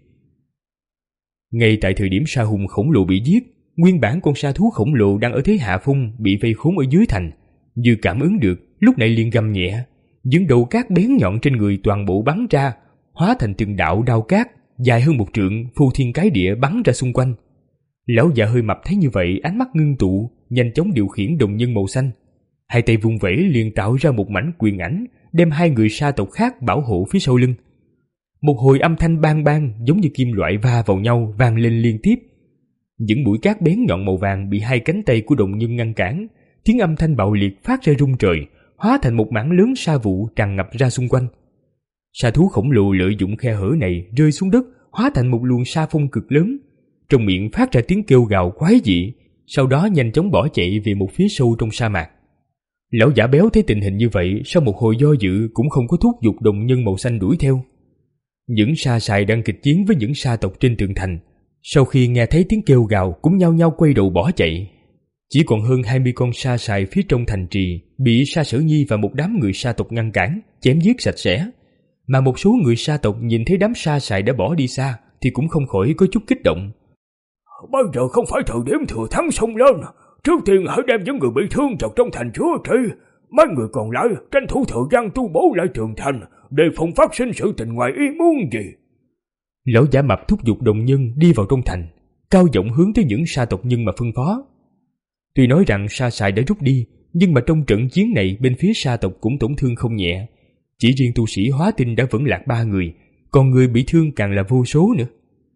Ngay tại thời điểm Sa hùng khổng lồ bị giết, nguyên bản con sa thú khổng lồ đang ở thế hạ phong bị vây khốn ở dưới thành, như cảm ứng được, lúc này liền gầm nhẹ, những đầu cát bén nhọn trên người toàn bộ bắn ra, hóa thành từng đạo đao cát dài hơn một trượng, phô thiên cái địa bắn ra xung quanh. Lão già hơi mập thấy như vậy, ánh mắt ngưng tụ, nhanh chóng điều khiển đồng nhân màu xanh, hai tay vung vẩy liền tạo ra một mảnh quyền ảnh, đem hai người sa tộc khác bảo hộ phía sau lưng. Một hồi âm thanh bang bang giống như kim loại va vào nhau vang lên liên tiếp. Những mũi cát bén nhọn màu vàng bị hai cánh tay của Đồng Nhân ngăn cản, tiếng âm thanh bạo liệt phát ra rung trời, hóa thành một mảng lớn sa vụ tràn ngập ra xung quanh. Sa thú khổng lồ lợi dụng khe hở này rơi xuống đất, hóa thành một luồng sa phong cực lớn, trong miệng phát ra tiếng kêu gào quái dị, sau đó nhanh chóng bỏ chạy về một phía sâu trong sa mạc. Lão giả béo thấy tình hình như vậy, sau một hồi do dự cũng không có thúc giục Đồng Nhân màu xanh đuổi theo. Những sa sài đang kịch chiến với những sa tộc trên tường thành, sau khi nghe thấy tiếng kêu gào cũng nhao nhao quay đầu bỏ chạy. Chỉ còn hơn hai mươi con sa sài phía trong thành trì bị Sa Sở Nhi và một đám người sa tộc ngăn cản, chém giết sạch sẽ. Mà một số người sa tộc nhìn thấy đám sa sài đã bỏ đi xa thì cũng không khỏi có chút kích động. Bây giờ không phải thời điểm thừa thắng xông lên, trước tiên hãy đem những người bị thương vào trong thành chữa trị. Mấy người còn lại tranh thủ thời gian tu bổ lại tường thành, đề phòng phát sinh sự tình ngoài ý muốn gì. Lão giả mập thúc giục Đồng Nhân đi vào trong thành, cao giọng hướng tới những sa tộc nhân mà phân phó. Tuy nói rằng sa sài đã rút đi, nhưng mà trong trận chiến này bên phía sa tộc cũng tổn thương không nhẹ. Chỉ riêng tu sĩ hóa tinh đã vẫn lạc ba người, còn người bị thương càng là vô số nữa.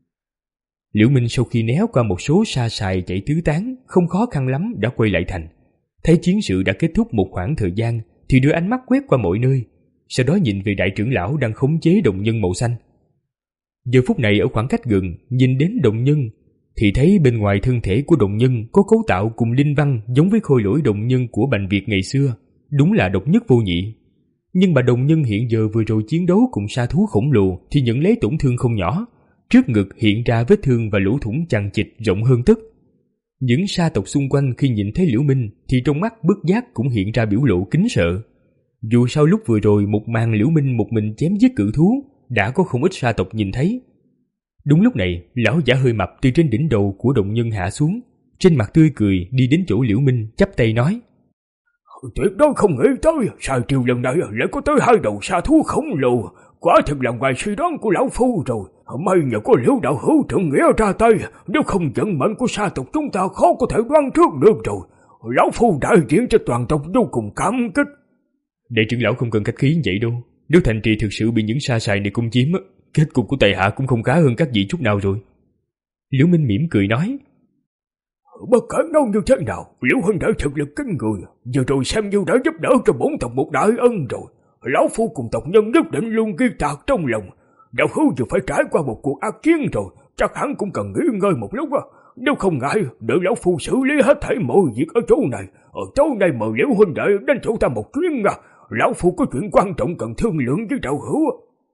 Liễu Minh sau khi né qua một số sa sài chạy tứ tán, không khó khăn lắm đã quay lại thành. Thấy chiến sự đã kết thúc một khoảng thời gian thì đưa ánh mắt quét qua mọi nơi, sau đó nhìn về đại trưởng lão đang khống chế Đồng Nhân màu xanh. Giờ phút này ở khoảng cách gần nhìn đến Đồng Nhân thì thấy bên ngoài thân thể của Đồng Nhân có cấu tạo cùng linh văn giống với khôi lỗi Đồng Nhân của Bành Việt ngày xưa, đúng là độc nhất vô nhị. Nhưng mà Đồng Nhân hiện giờ vừa rồi chiến đấu cùng sa thú khổng lồ thì nhận lấy tổn thương không nhỏ, trước ngực hiện ra vết thương và lỗ thủng chằng chịt rộng hơn tấc. Những sa tộc xung quanh khi nhìn thấy Liễu Minh thì trong mắt bất giác cũng hiện ra biểu lộ kính sợ. Dù sao lúc vừa rồi một màn Liễu Minh một mình chém giết cự thú đã có không ít sa tộc nhìn thấy. Đúng lúc này, lão giả hơi mập từ trên đỉnh đầu của Đồng Nhân hạ xuống, trên mặt tươi cười đi đến chỗ Liễu Minh chắp tay nói: Tuyệt đối không nghĩ tới sa triều lần này lại có tới hai đầu sa thú khổng lồ, quả thực là ngoài suy đoán của lão phu rồi. May nhờ có Liễu đạo hữu trượng nghĩa ra tay, nếu không vận mệnh của sa tộc chúng ta khó có thể đoán trước được rồi. Lão phu đại diện cho toàn tộc vô cùng cảm kích. Đại trưởng lão không cần khách khí vậy đâu. Nếu thành trì thực sự bị những sa sài này công chiếm, kết cục của Tề hạ cũng không khá hơn các vị chút nào rồi. Liễu Minh mỉm cười nói: Bất kể nói như thế nào, Liễu huynh đệ thực lực kinh người, giờ rồi xem như đã giúp đỡ cho bốn tộc một đại ân rồi. Lão phu cùng tộc nhân nhất định luôn ghi tạc trong lòng. Đạo hữu vừa phải trải qua một cuộc ác chiến rồi, chắc hẳn cũng cần nghỉ ngơi một lúc. Nếu không ngại, đợi lão phu xử lý hết thảy mọi việc ở chỗ này. Ở tối nay mời Liễu huynh đệ đến chỗ ta một chuyến. Lão phu có chuyện quan trọng cần thương lượng với đạo hữu.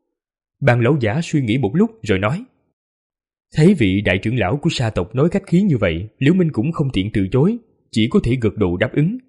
Bàn lão giả suy nghĩ một lúc rồi nói. Thấy vị đại trưởng lão của sa tộc nói khách khí như vậy, Liễu Minh cũng không tiện từ chối, chỉ có thể gật đầu đáp ứng.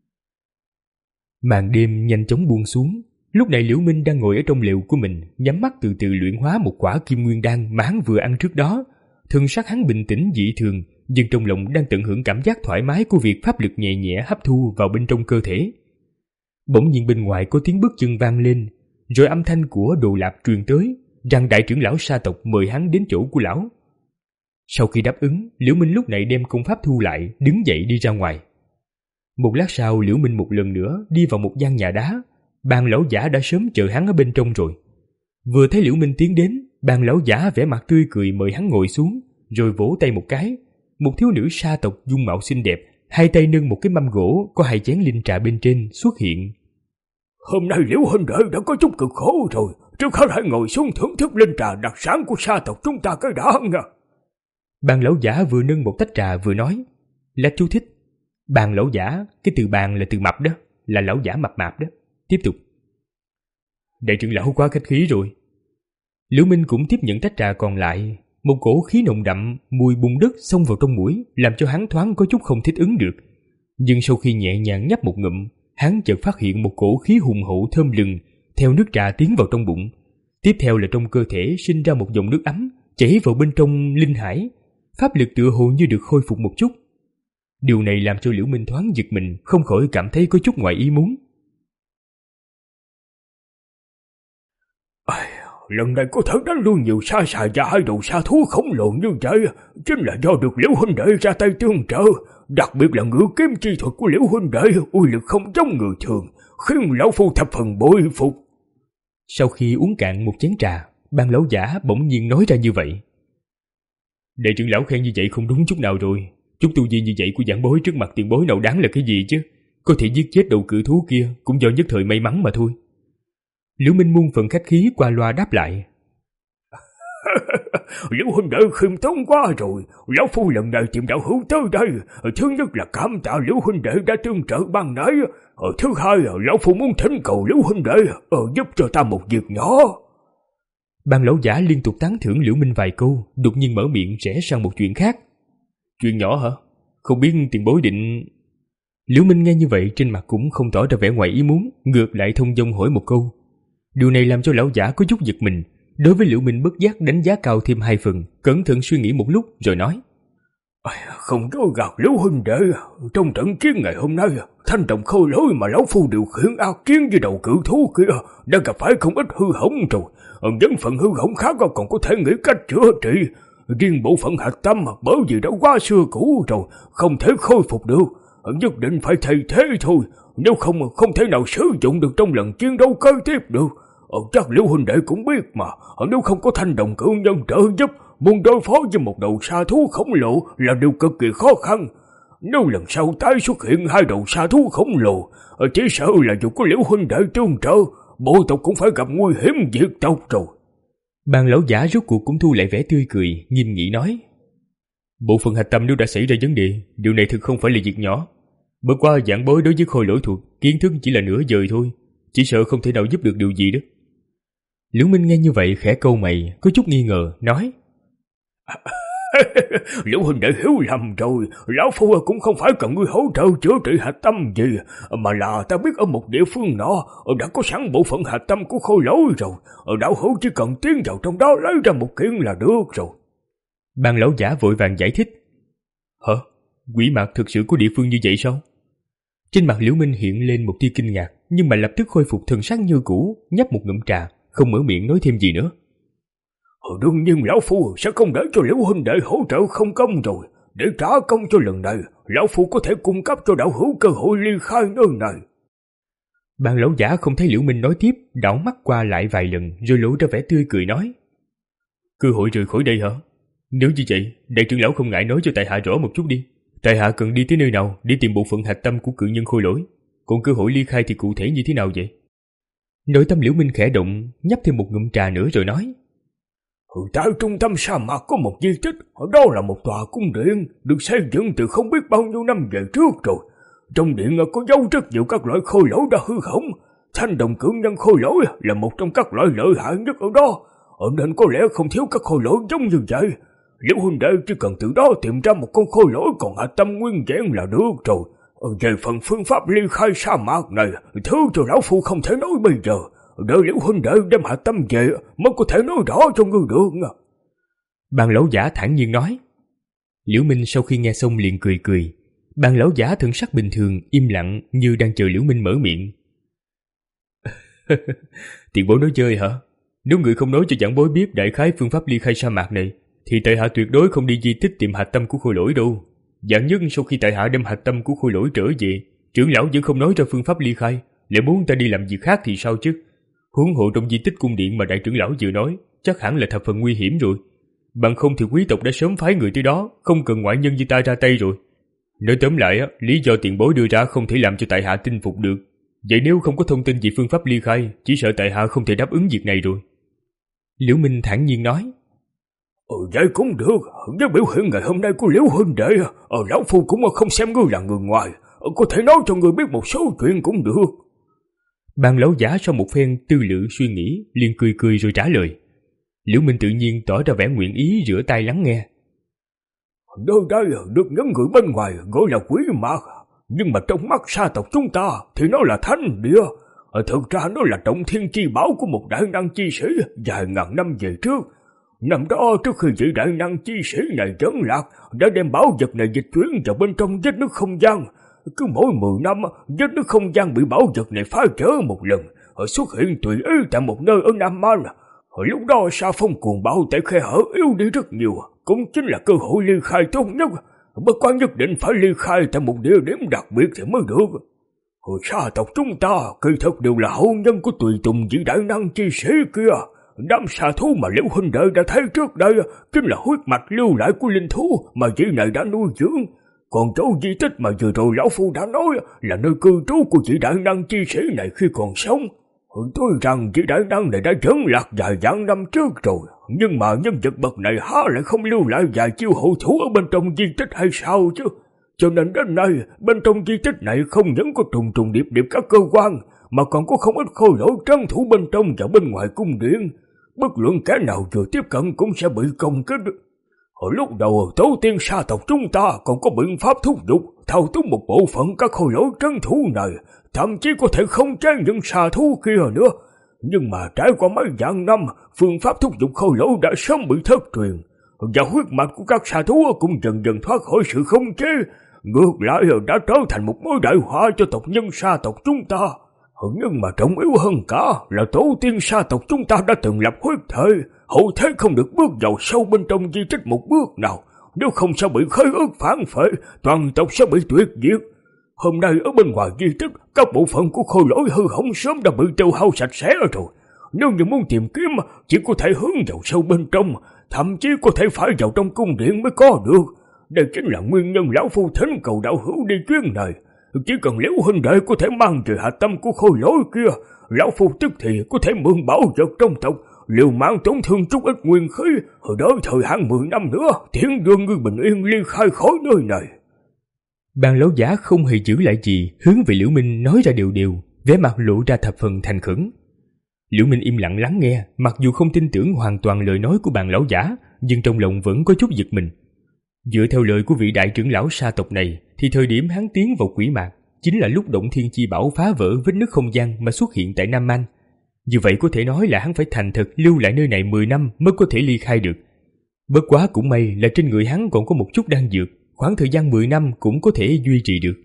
Màn đêm nhanh chóng buông xuống. Lúc này Liễu Minh đang ngồi ở trong lều của mình, nhắm mắt từ từ luyện hóa một quả kim nguyên đan mà hắn vừa ăn trước đó. Thân sắc hắn bình tĩnh dị thường, nhưng trong lòng đang tận hưởng cảm giác thoải mái của việc pháp lực nhẹ nhẹ hấp thu vào bên trong cơ thể. Bỗng nhiên bên ngoài có tiếng bước chân vang lên, rồi âm thanh của Đồ Lạp truyền tới, rằng đại trưởng lão sa tộc mời hắn đến chỗ của lão. Sau khi đáp ứng, Liễu Minh lúc này đem công pháp thu lại, đứng dậy đi ra ngoài. Một lát sau, Liễu Minh một lần nữa đi vào một gian nhà đá. Bàn lão giả đã sớm chờ hắn ở bên trong rồi. Vừa thấy Liễu Minh tiến đến, bàn lão giả vẻ mặt tươi cười mời hắn ngồi xuống, rồi vỗ tay một cái. Một thiếu nữ sa tộc dung mạo xinh đẹp, hai tay nâng một cái mâm gỗ có hai chén linh trà bên trên xuất hiện. Hôm nay Liễu huynh đệ đã có chút cực khổ rồi, trước hết hãy ngồi xuống thưởng thức linh trà đặc sản của sa tộc chúng ta cái đã nha. Bàn lão giả vừa nâng một tách trà vừa nói. Là chú thích. Bàn lão giả, cái từ bàn là từ mập đó, là lão giả mập mạp đó. Tiếp tục. Đại trưởng lão quá khách khí rồi. Liễu Minh cũng tiếp nhận tách trà còn lại. Một cổ khí nồng đậm, mùi bùn đất xông vào trong mũi, làm cho hắn thoáng có chút không thích ứng được. Nhưng sau khi nhẹ nhàng nhấp một ngụm, hắn chợt phát hiện một cổ khí hùng hậu thơm lừng theo nước trà tiến vào trong bụng. Tiếp theo là trong cơ thể sinh ra một dòng nước ấm chảy vào bên trong linh hải, pháp lực tựa hồ như được khôi phục một chút. Điều này làm cho Liễu Minh thoáng giật mình, không khỏi cảm thấy có chút ngoài ý muốn. À, lần này có thể đánh lui nhiều sa sài và hai đầu sa thú khổng lồ như vậy, chính là do được Liễu huynh đệ ra tay tương trợ. Đặc biệt là ngự kiếm chi thuật của Liễu huynh đệ uy lực không giống người thường, khiến lão phu thập phần bội phục. Sau khi uống cạn một chén trà, Ban lão giả bỗng nhiên nói ra như vậy. Đại trưởng lão khen như vậy không đúng chút nào rồi. Chút tu vi như vậy của giảng bối trước mặt tiền bối nào đáng là cái gì chứ? Có thể giết chết đầu cự thú kia cũng do nhất thời may mắn mà thôi. Liễu Minh muôn phần khách khí qua loa đáp lại. Liễu huynh đệ khiêm tốn quá rồi. Lão phu lần này tìm đạo hữu tới đây, thứ nhất là cảm tạ Liễu huynh đệ đã tương trợ ban nãy. Thứ hai, lão phu muốn thỉnh cầu Liễu huynh đệ giúp cho ta một việc nhỏ. Ban lão giả liên tục tán thưởng Liễu Minh vài câu, đột nhiên mở miệng rẽ sang một chuyện khác. Chuyện nhỏ hả? Không biết tiền bối định... Liễu Minh nghe như vậy trên mặt cũng không tỏ ra vẻ ngoài ý muốn, ngược lại thông dong hỏi một câu. Điều này làm cho lão giả có chút giật mình. Đối với Liễu Minh bất giác đánh giá cao thêm hai phần, cẩn thận suy nghĩ một lúc rồi nói. Không dối gạt Liễu huynh đệ, trong trận chiến ngày hôm nay, thanh đồng khôi lỗi mà lão phu điều khiển ác chiến với đầu cự thú kia đã gặp phải không ít hư hỏng rồi. Những phần hư hỏng khác còn có thể nghĩ cách chữa trị. Riêng bộ phận hạch tâm bởi vì đã quá xưa cũ rồi, không thể khôi phục được, nhất định phải thay thế thôi, nếu không không thể nào sử dụng được trong lần chiến đấu kế tiếp được. Chắc Liễu huynh đệ cũng biết mà, nếu không có thanh đồng cự nhân trợ giúp, muốn đối phó với một đầu sa thú khổng lồ là điều cực kỳ khó khăn. Nếu lần sau tái xuất hiện hai đầu sa thú khổng lồ, chỉ sợ là dù có Liễu huynh đệ tương trợ, bộ tộc cũng phải gặp nguy hiểm diệt tộc rồi. Ban lão giả rốt cuộc cũng thu lại vẻ tươi cười, nghiêm nghị nói. Bộ phận hạch tâm nếu đã xảy ra vấn đề, điều này thực không phải là việc nhỏ. Bởi qua giảng bối đối với khôi lỗi thuật, kiến thức chỉ là nửa vời thôi, chỉ sợ không thể nào giúp được điều gì đó. Liễu Minh nghe như vậy khẽ cau mày, có chút nghi ngờ, nói. Liễu huynh đệ hiểu lầm rồi, lão phu cũng không phải cần ngươi hỗ trợ chữa trị hạch tâm gì, mà là ta biết ở một địa phương nọ đã có sẵn bộ phận hạch tâm của khôi lỗi rồi, đạo hữu chỉ cần tiến vào trong đó lấy ra một kiện là được rồi. Ban lão giả vội vàng giải thích. Hả? Quỷ mạc thực sự có địa phương như vậy sao? Trên mặt Liễu Minh hiện lên một tia kinh ngạc, nhưng mà lập tức khôi phục thần sắc như cũ, nhấp một ngụm trà, không mở miệng nói thêm gì nữa. Đương nhiên lão phu sẽ không để cho Liễu huynh đệ hỗ trợ không công rồi. Để trả công cho lần này, lão phu có thể cung cấp cho đạo hữu cơ hội ly khai nơi này. Ban lão giả không thấy Liễu Minh nói tiếp, đảo mắt qua lại vài lần rồi lộ ra vẻ tươi cười nói. Cơ hội rời khỏi đây hả? Nếu như vậy, đại trưởng lão không ngại nói cho tại hạ rõ một chút đi. Tại hạ cần đi tới nơi nào để tìm bộ phận hạch tâm của cự nhân khôi lỗi? Còn cơ hội ly khai thì cụ thể như thế nào vậy? Nội tâm Liễu Minh khẽ động, nhấp thêm một ngụm trà nữa rồi nói. Tại trung tâm sa mạc có một di tích, đó là một tòa cung điện được xây dựng từ không biết bao nhiêu năm về trước rồi. Trong điện có dấu rất nhiều các loại khôi lỗi đã hư hỏng. Thanh đồng cự nhân khôi lỗi là một trong các loại lợi hại nhất ở đó, nên có lẽ không thiếu các khôi lỗi giống như vậy. Liễu huynh đệ chỉ cần từ đó tìm ra một con khôi lỗi còn hạch tâm nguyên vẹn là được rồi. Về phần phương pháp ly khai sa mạc này, thứ cho lão phu không thể nói bây giờ. Đợi Liễu huynh đệ đem hạch tâm về mới có thể nói rõ cho ngươi được. Ban lão giả thản nhiên nói. Liễu Minh sau khi nghe xong liền cười cười. Ban lão giả thần sắc bình thường, im lặng như đang chờ Liễu Minh mở miệng. Tiền bối nói chơi hả? Nếu người không nói cho giảng bối biết đại khái phương pháp ly khai sa mạc này, thì tại hạ tuyệt đối không đi di tích tìm hạch tâm của khôi lỗi đâu. Dạng nhất sau khi tại hạ đem hạch tâm của khôi lỗi trở về, trưởng lão vẫn không nói ra phương pháp ly khai, lại muốn ta đi làm việc khác thì sao chứ? Huống hộ trong di tích cung điện mà đại trưởng lão vừa nói, chắc hẳn là thập phần nguy hiểm rồi. Bằng không thì quý tộc đã sớm phái người tới đó, không cần ngoại nhân như ta ra tay rồi. Nói tóm lại, lý do tiền bối đưa ra không thể làm cho tại hạ tin phục được. Vậy nếu không có thông tin về phương pháp ly khai, chỉ sợ tại hạ không thể đáp ứng việc này rồi. Liễu Minh thản nhiên nói. Ừ, vậy cũng được. Với biểu hiện ngày hôm nay của Liễu huynh đệ, ờ, lão phu cũng không xem ngươi là người ngoài, có thể nói cho ngươi biết một số chuyện cũng được. Ban lão giả sau một phen tư lự suy nghĩ, liền cười cười rồi trả lời. Liễu Minh tự nhiên tỏ ra vẻ nguyện ý rửa tay lắng nghe. Nơi đây được những người bên ngoài gọi là quý mạc, nhưng mà trong mắt sa tộc chúng ta thì nó là thánh địa. Thực ra nó là trọng thiên chi bảo của một đại năng chi sĩ vài ngàn năm về trước. Năm đó trước khi vị đại năng chi sĩ này chấn lạc, đã đem bảo vật này dịch chuyển vào bên trong vết nước không gian. Cứ mỗi mười năm, vết nước không gian bị bảo vật này phá vỡ một lần, xuất hiện tùy ý tại một nơi ở Nam Man. Lúc đó sa phong cuồng bạo tại khe hở yếu đi rất nhiều, cũng chính là cơ hội ly khai tốt nhất. Bất quá nhất định phải ly khai tại một địa điểm đặc biệt thì mới được. Sa tộc chúng ta kỳ thực đều là hậu nhân của tùy tùng vị đại năng chi sĩ kia. Đám xà thú mà Liễu huynh đệ đã thấy trước đây chính là huyết mạch lưu lại của linh thú mà vị này đã nuôi dưỡng. Còn chỗ di tích mà vừa rồi lão phu đã nói là nơi cư trú của vị đại năng chi sĩ này khi còn sống. Tôi rằng vị đại năng này đã trấn lạc vài vạn năm trước rồi, nhưng mà nhân vật bậc này há lại không lưu lại vài chiêu hậu thủ ở bên trong di tích hay sao chứ? Cho nên đến nay, bên trong di tích này không những có trùng trùng điệp điệp các cơ quan, mà còn có không ít khôi lỗi trấn thủ bên trong và bên ngoài cung điện. Bất luận kẻ nào vừa tiếp cận cũng sẽ bị công kích. Hồi lúc đầu, tổ tiên sa tộc chúng ta còn có biện pháp thúc giục, thao túng một bộ phận các khôi lỗi trấn thủ này, thậm chí có thể không chế những xà thú kia nữa. Nhưng mà trải qua mấy vạn năm, phương pháp thúc giục khôi lỗi đã sớm bị thất truyền, và huyết mạch của các xà thú cũng dần dần thoát khỏi sự không chế, ngược lại đã trở thành một mối đại họa cho tộc nhân sa tộc chúng ta. Nhưng mà trọng yếu hơn cả là tổ tiên sa tộc chúng ta đã từng lập huyết thể, hậu thế không được bước vào sâu bên trong di tích một bước nào, nếu không sẽ bị khế ước phản phệ, toàn tộc sẽ bị tuyệt diệt. Hôm nay ở bên ngoài di tích, các bộ phận của khôi lỗi hư hỏng sớm đã bị tiêu hao sạch sẽ rồi. Nếu như muốn tìm kiếm, chỉ có thể hướng vào sâu bên trong, thậm chí có thể phải vào trong cung điện mới có được. Đây chính là nguyên nhân lão phu thỉnh cầu đạo hữu đi chuyến này. Chỉ cần Liễu huynh đệ có thể mang về hạ tâm của khôi lỗi kia, lão phu tức thì có thể mượn bảo vật trong tộc, liều mạng tổn thương chút ít nguyên khí, hồi đó thời hạn mười năm nữa, tiến đưa ngươi bình yên ly khai khỏi nơi này. Bàn lão giả không hề giữ lại gì, hướng về Liễu Minh nói ra điều điều, vẻ mặt lộ ra thập phần thành khẩn. Liễu Minh im lặng lắng nghe, mặc dù không tin tưởng hoàn toàn lời nói của bàn lão giả, nhưng trong lòng vẫn có chút giật mình. Dựa theo lời của vị đại trưởng lão sa tộc này, thì thời điểm hắn tiến vào quỷ mạc chính là lúc Động Thiên Chi Bảo phá vỡ vết nứt không gian mà xuất hiện tại Nam Man. Như vậy có thể nói là hắn phải thành thật lưu lại nơi này mười năm mới có thể ly khai được. Bất quá cũng may là trên người hắn còn có một chút đan dược, khoảng thời gian mười năm cũng có thể duy trì được.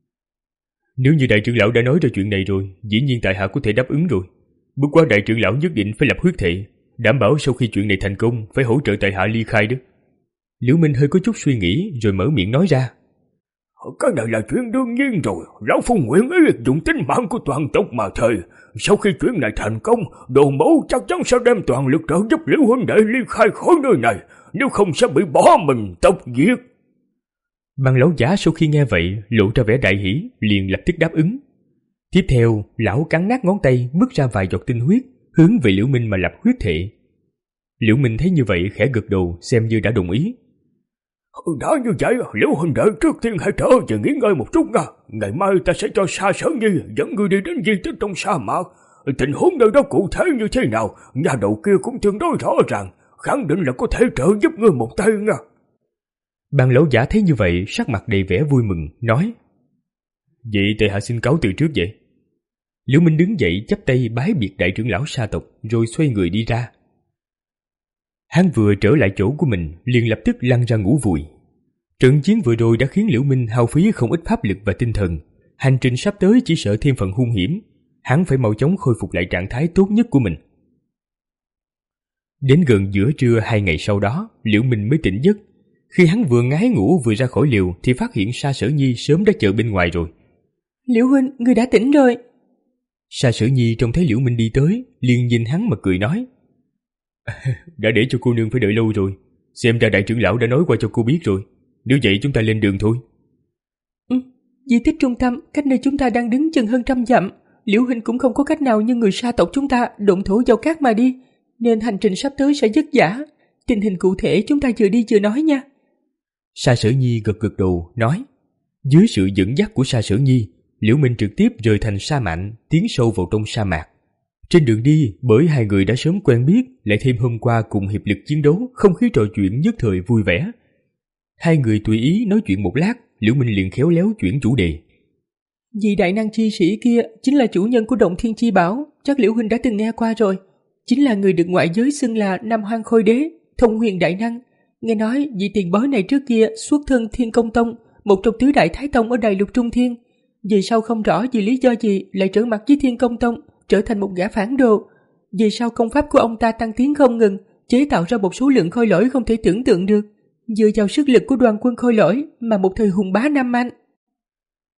Nếu như đại trưởng lão đã nói ra chuyện này rồi, dĩ nhiên tại hạ có thể đáp ứng rồi. Bất quá đại trưởng lão nhất định phải lập huyết thệ, đảm bảo sau khi chuyện này thành công phải hỗ trợ tại hạ ly khai đó. Liễu Minh hơi có chút suy nghĩ rồi mở miệng nói ra. Cái này là chuyện đương nhiên rồi, lão phu nguyện ý dùng tính mạng của toàn tộc mà thề. Sau khi chuyện này thành công, đồ mẫu chắc chắn sẽ đem toàn lực trợ giúp Liễu huynh đệ ly khai khỏi nơi này, nếu không sẽ bị bỏ mình tộc diệt. Bàn lão giả sau khi nghe vậy lộ ra vẻ đại hỉ, liền lập tức đáp ứng. Tiếp theo, lão cắn nát ngón tay bước ra vài giọt tinh huyết, hướng về Liễu Minh mà lập huyết thệ. Liễu Minh thấy như vậy khẽ gật đầu, xem như đã đồng ý. Đã như vậy, Liễu huynh đệ trước tiên hãy trở về nghỉ ngơi một chút nha. Ngày mai ta sẽ cho Sa Sở Nhi dẫn người đi đến di tích trong sa mạc. Tình huống nơi đó cụ thể như thế nào, nhà đầu kia cũng tương đối rõ ràng, khẳng định là có thể trợ giúp ngươi một tay nha. Bàn lão giả thấy như vậy, sắc mặt đầy vẻ vui mừng, nói. Vậy tại hạ xin cáo từ trước vậy. Liễu Minh đứng dậy chắp tay bái biệt đại trưởng lão sa tộc, rồi xoay người đi ra. Hắn vừa trở lại chỗ của mình, liền lập tức lăn ra ngủ vùi. Trận chiến vừa rồi đã khiến Liễu Minh hao phí không ít pháp lực và tinh thần. Hành trình sắp tới chỉ sợ thêm phần hung hiểm. Hắn phải mau chóng khôi phục lại trạng thái tốt nhất của mình. Đến gần giữa trưa hai ngày sau đó, Liễu Minh mới tỉnh giấc. Khi hắn vừa ngái ngủ vừa ra khỏi liều thì phát hiện Sa Sở Nhi sớm đã chờ bên ngoài rồi. Liễu huynh, người đã tỉnh rồi. Sa Sở Nhi trông thấy Liễu Minh đi tới, liền nhìn hắn mà cười nói. Đã để cho cô nương phải đợi lâu rồi, xem ra đại trưởng lão đã nói qua cho cô biết rồi. Nếu vậy chúng ta lên đường thôi. Ừ, di tích trung tâm cách nơi chúng ta đang đứng chừng hơn trăm dặm. Liễu huynh cũng không có cách nào như người sa tộc chúng ta động thủ vào cát mà đi, nên hành trình sắp tới sẽ vất vả. Tình hình cụ thể chúng ta vừa đi vừa nói nha. Sa Sở Nhi gật gật đầu nói. Dưới sự dẫn dắt của Sa Sở Nhi, Liễu Minh trực tiếp rời thành Sa Mạn, tiến sâu vào trong sa mạc. Trên đường đi, bởi hai người đã sớm quen biết, lại thêm hôm qua cùng hiệp lực chiến đấu, không khí trò chuyện nhất thời vui vẻ. Hai người tùy ý nói chuyện một lát, Liễu Minh liền khéo léo chuyển chủ đề. Vị đại năng chi sĩ kia chính là chủ nhân của Động Thiên Chi Bảo, chắc Liễu huynh đã từng nghe qua rồi. Chính là người được ngoại giới xưng là Nam Hoang Khôi Đế, Thông Huyền Đại Năng. Nghe nói vị tiền bối này trước kia xuất thân Thiên Công Tông, một trong tứ đại thái tông ở Đại Lục Trung Thiên. Về sau không rõ vì lý do gì lại trở mặt với Thiên Công Tông, trở thành một gã phản đồ. Về sau công pháp của ông ta tăng tiến không ngừng, chế tạo ra một số lượng khôi lỗi không thể tưởng tượng được, dựa vào sức lực của đoàn quân khôi lỗi mà một thời hùng bá Nam Man.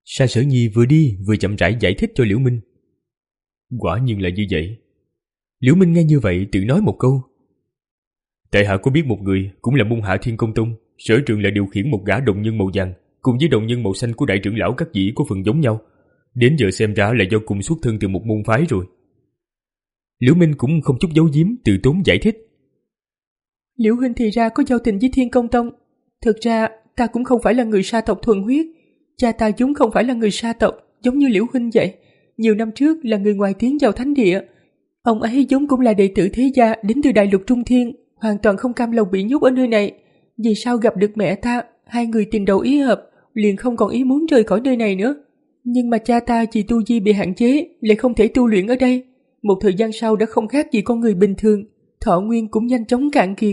Sa Sở Nhi vừa đi vừa chậm rãi giải thích cho Liễu Minh. Quả nhiên là như vậy. Liễu Minh nghe như vậy tự nói một câu. Tại hạ có biết một người cũng là môn hạ Thiên Công Tông, sở trường là điều khiển một gã đồng nhân màu vàng cùng với đồng nhân màu xanh của đại trưởng lão các vị có phần giống nhau. Đến giờ xem ra là do cùng xuất thân từ một môn phái rồi. Liễu Minh cũng không chút giấu giếm, tự tốn giải thích. Liễu huynh thì ra có giao tình với Thiên Công Tông. Thực ra ta cũng không phải là người sa tộc thuần huyết. Cha ta vốn không phải là người sa tộc, giống như Liễu huynh vậy. Nhiều năm trước là người ngoài tiến vào thánh địa. Ông ấy vốn cũng là đệ tử thế gia đến từ đại lục Trung Thiên, hoàn toàn không cam lòng bị nhốt ở nơi này. Vì sao gặp được mẹ ta, hai người tình đầu ý hợp, liền không còn ý muốn rời khỏi nơi này nữa. Nhưng mà cha ta vì tu vi bị hạn chế, lại không thể tu luyện ở đây. Một thời gian sau đã không khác gì con người bình thường, thọ nguyên cũng nhanh chóng cạn kiệt.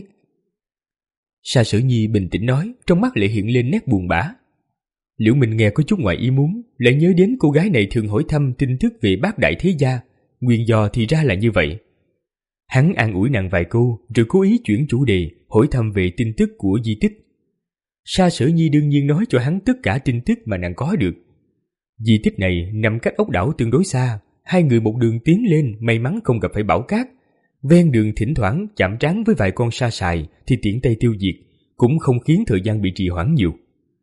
Sa Sở Nhi bình tĩnh nói, trong mắt lại hiện lên nét buồn bã. Liễu Minh nghe có chút ngoài ý muốn, lại nhớ đến cô gái này thường hỏi thăm tin tức về bác đại thế gia, nguyên do thì ra là như vậy. Hắn an ủi nàng vài câu, rồi cố ý chuyển chủ đề, hỏi thăm về tin tức của di tích. Sa Sở Nhi đương nhiên nói cho hắn tất cả tin tức mà nàng có được. Di tích này nằm cách ốc đảo tương đối xa, hai người một đường tiến lên, may mắn không gặp phải bão cát. Ven đường thỉnh thoảng chạm trán với vài con sa sài thì tiện tay tiêu diệt, cũng không khiến thời gian bị trì hoãn nhiều.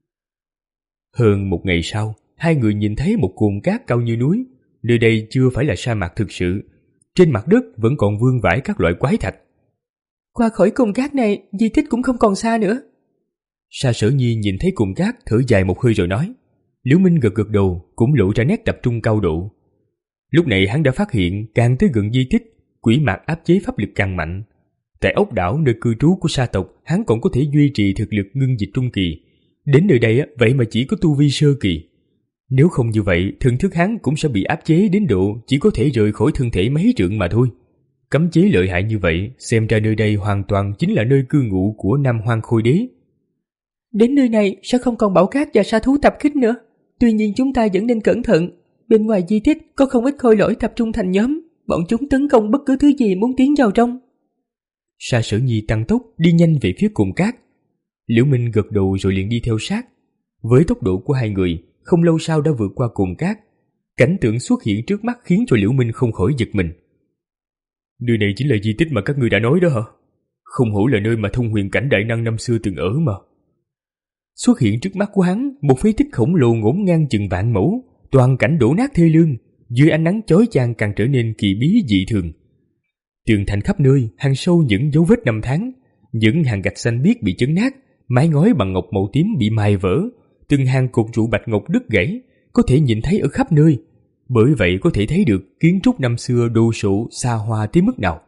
Hơn một ngày sau, hai người nhìn thấy một cồn cát cao như núi. Nơi đây chưa phải là sa mạc thực sự. Trên mặt đất vẫn còn vương vãi các loại quái thạch. Qua khỏi cồn cát này, di tích cũng không còn xa nữa. Sa Sở Nhi nhìn thấy cồn cát, thở dài một hơi rồi nói. Liễu Minh gật gật đầu, cũng lộ ra nét tập trung cao độ. Lúc này hắn đã phát hiện càng tới gần di tích, quỷ mạc áp chế pháp lực càng mạnh. Tại ốc đảo nơi cư trú của sa tộc, hắn còn có thể duy trì thực lực ngưng dịch trung kỳ. Đến nơi đây vậy mà chỉ có tu vi sơ kỳ. Nếu không như vậy, thần thức hắn cũng sẽ bị áp chế đến độ chỉ có thể rời khỏi thân thể mấy trượng mà thôi. Cấm chế lợi hại như vậy, xem ra nơi đây hoàn toàn chính là nơi cư ngụ của Nam Hoang Khôi Đế. Đến nơi này sẽ không còn bão cát và sa thú tập kích nữa. Tuy nhiên chúng ta vẫn nên cẩn thận. Bên ngoài di tích có không ít khôi lỗi tập trung thành nhóm, bọn chúng tấn công bất cứ thứ gì muốn tiến vào trong. Sa Sở Nhi tăng tốc đi nhanh về phía cồn cát. Liễu Minh gật đầu rồi liền đi theo sát. Với tốc độ của hai người, không lâu sau đã vượt qua cồn cát. Cảnh tượng xuất hiện trước mắt khiến cho Liễu Minh không khỏi giật mình. Nơi này chính là di tích mà các ngươi đã nói đó hả? Không hổ là nơi mà Thông Huyền Cảnh đại năng năm xưa từng ở mà. Xuất hiện trước mắt của hắn, một phế tích khổng lồ ngổn ngang chừng vạn mẫu, toàn cảnh đổ nát thê lương, dưới ánh nắng chói chang càng trở nên kỳ bí dị thường. Tường thành khắp nơi hằn sâu những dấu vết năm tháng, những hàng gạch xanh biếc bị chấn nát, mái ngói bằng ngọc màu tím bị mài vỡ, từng hàng cột trụ bạch ngọc đứt gãy, có thể nhìn thấy ở khắp nơi. Bởi vậy có thể thấy được kiến trúc năm xưa đồ sộ xa hoa tới mức nào.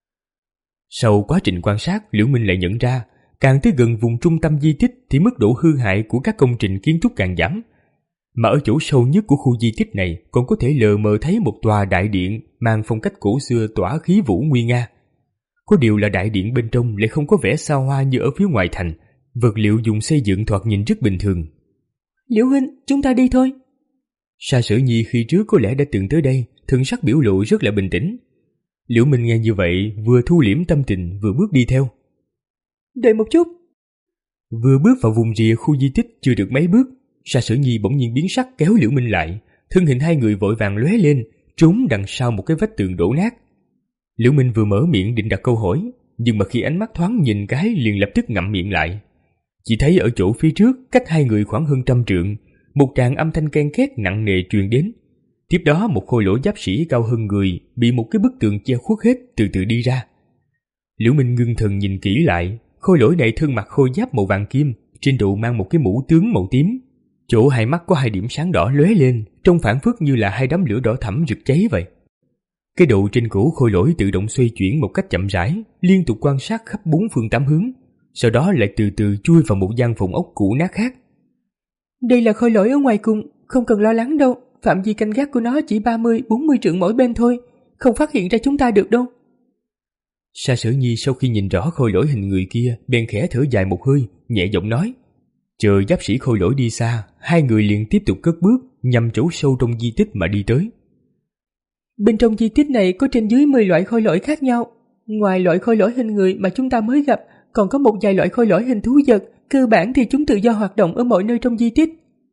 Sau quá trình quan sát, Liễu Minh lại nhận ra, càng tới gần vùng trung tâm di tích thì mức độ hư hại của các công trình kiến trúc càng giảm. Mà ở chỗ sâu nhất của khu di tích này còn có thể lờ mờ thấy một tòa đại điện mang phong cách cổ xưa tỏa khí vũ nguy nga. Có điều là đại điện bên trong lại không có vẻ xa hoa như ở phía ngoài thành, vật liệu dùng xây dựng thoạt nhìn rất bình thường. Liễu huynh, chúng ta đi thôi. Sa Sở Nhi khi trước có lẽ đã từng tới đây, thần sắc biểu lộ rất là bình tĩnh. Liễu Minh nghe như vậy, vừa thu liễm tâm tình vừa bước đi theo. Đợi một chút. Vừa bước vào vùng rìa khu di tích chưa được mấy bước, Sa Sở Nhi bỗng nhiên biến sắc kéo Liễu Minh lại, thân hình hai người vội vàng lóe lên, trốn đằng sau một cái vách tường đổ nát. Liễu Minh vừa mở miệng định đặt câu hỏi, nhưng mà khi ánh mắt thoáng nhìn cái liền lập tức ngậm miệng lại. Chỉ thấy ở chỗ phía trước, cách hai người khoảng hơn trăm trượng, một tràng âm thanh ken két nặng nề truyền đến. Tiếp đó một khôi lỗi giáp sĩ cao hơn người bị một cái bức tường che khuất hết từ từ đi ra. Liễu Minh ngưng thần nhìn kỹ lại, khôi lỗi này thân mặc khôi giáp màu vàng kim, trên đầu mang một cái mũ tướng màu tím. Chỗ hai mắt có hai điểm sáng đỏ lóe lên, trông phảng phất như là hai đám lửa đỏ thẫm rực cháy vậy. Cái đầu trên cổ khôi lỗi tự động xoay chuyển một cách chậm rãi, liên tục quan sát khắp bốn phương tám hướng, sau đó lại từ từ chui vào một gian phòng ốc cũ nát khác. Đây là khôi lỗi ở ngoài cùng, không cần lo lắng đâu, phạm vi canh gác của nó chỉ ba mươi bốn mươi trượng mỗi bên thôi, không phát hiện ra chúng ta được đâu. Sa Sở Nhi sau khi nhìn rõ khôi lỗi hình người kia, bèn khẽ thở dài một hơi, nhẹ giọng nói. Chờ giáp sĩ khôi lỗi đi xa, hai người liền tiếp tục cất bước nhằm chỗ sâu trong di tích mà đi tới. Bên trong di tích này có trên dưới mười loại khôi lỗi khác nhau. Ngoài loại khôi lỗi hình người mà chúng ta mới gặp, còn có một vài loại khôi lỗi hình thú vật. Cơ bản thì chúng tự do hoạt động ở mọi nơi trong di tích.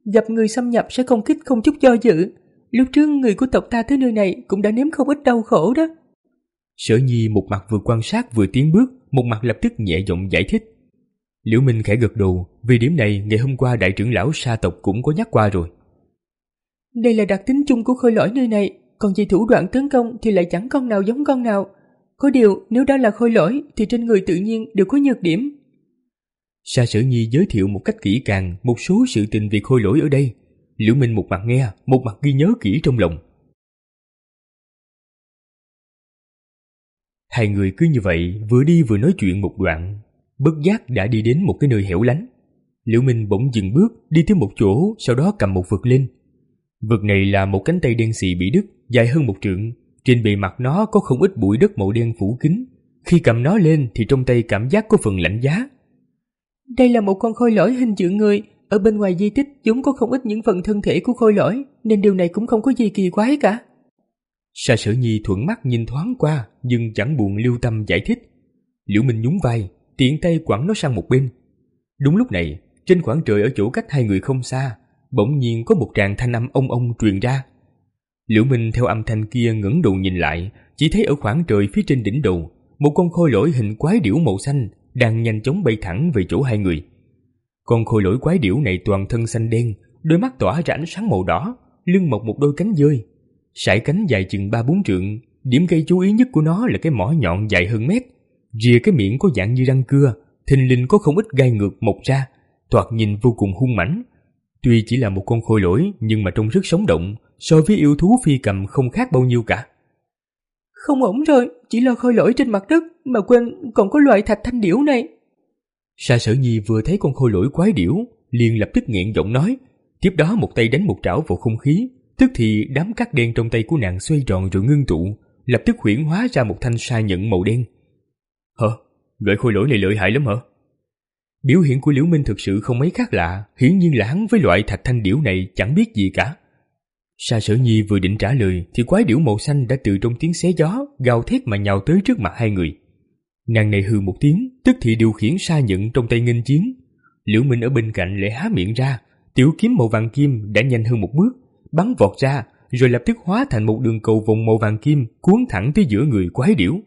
Gặp người xâm nhập sẽ công kích không chút do dự. Lúc trước người của tộc ta tới nơi này cũng đã nếm không ít đau khổ đó. Sở Nhi một mặt vừa quan sát vừa tiến bước, một mặt lập tức nhẹ giọng giải thích. Liễu Minh khẽ gật đầu, vì điểm này ngày hôm qua đại trưởng lão Sa tộc cũng có nhắc qua rồi. Đây là đặc tính chung của khôi lỗi nơi này, còn về thủ đoạn tấn công thì lại chẳng con nào giống con nào. Có điều nếu đã là khôi lỗi thì trên người tự nhiên đều có nhược điểm. Sa Sở Nhi giới thiệu một cách kỹ càng một số sự tình về khôi lỗi ở đây. Liễu Minh một mặt nghe, một mặt ghi nhớ kỹ trong lòng. Hai người cứ như vậy vừa đi vừa nói chuyện một đoạn, bất giác đã đi đến một cái nơi hẻo lánh. Liễu Minh bỗng dừng bước, đi tới một chỗ, sau đó cầm một vật lên. Vật này là một cánh tay đen xì bị đứt, dài hơn một trượng. Trên bề mặt nó có không ít bụi đất màu đen phủ kín. Khi cầm nó lên thì trong tay cảm giác có phần lạnh giá. Đây là một con khôi lỗi hình chữ người. Ở bên ngoài di tích chúng có không ít những phần thân thể của khôi lỗi, nên điều này cũng không có gì kỳ quái cả. Sa Sở Nhi thuận mắt nhìn thoáng qua, nhưng chẳng buồn lưu tâm giải thích. Liễu Minh nhún vai, tiện tay quẳng nó sang một bên. Đúng lúc này, trên khoảng trời ở chỗ cách hai người không xa, bỗng nhiên có một tràng thanh âm ông ông truyền ra. Liễu Minh theo âm thanh kia ngẩng đầu nhìn lại, chỉ thấy ở khoảng trời phía trên đỉnh đầu, một con khôi lỗi hình quái điểu màu xanh đang nhanh chóng bay thẳng về chỗ hai người. Con khôi lỗi quái điểu này toàn thân xanh đen, đôi mắt tỏa ra ánh sáng màu đỏ, lưng mọc một đôi cánh dơi, sải cánh dài chừng ba bốn trượng. Điểm gây chú ý nhất của nó là cái mỏ nhọn dài hơn mét, rìa cái miệng có dạng như răng cưa, thình lình có không ít gai ngược mọc ra, thoạt nhìn vô cùng hung mãnh. Tuy chỉ là một con khôi lỗi nhưng mà trông rất sống động, so với yêu thú phi cầm không khác bao nhiêu cả. Không ổn rồi, chỉ là khôi lỗi trên mặt đất mà quên còn có loại thạch thanh điểu này. Sa Sở Nhi vừa thấy con khôi lỗi quái điểu, liền lập tức nghẹn giọng nói, tiếp đó một tay đánh một trảo vào không khí, tức thì đám cát đen trong tay của nàng xoay tròn rồi ngưng tụ, lập tức huyễn hóa ra một thanh sa nhẫn màu đen. Hả? Loại khôi lỗi này lợi hại lắm hả? Biểu hiện của Liễu Minh thực sự không mấy khác lạ, hiển nhiên là hắn với loại thạch thanh điểu này chẳng biết gì cả. Sa Sở Nhi vừa định trả lời thì quái điểu màu xanh đã từ trong tiếng xé gió gào thét mà nhào tới trước mặt hai người. Nàng này hừ một tiếng, tức thì điều khiển sa nhẫn trong tay nghênh chiến. Liễu Minh ở bên cạnh lại há miệng ra, tiểu kiếm màu vàng kim đã nhanh hơn một bước, bắn vọt ra, rồi lập tức hóa thành một đường cầu vòng màu vàng kim cuốn thẳng tới giữa người quái điểu.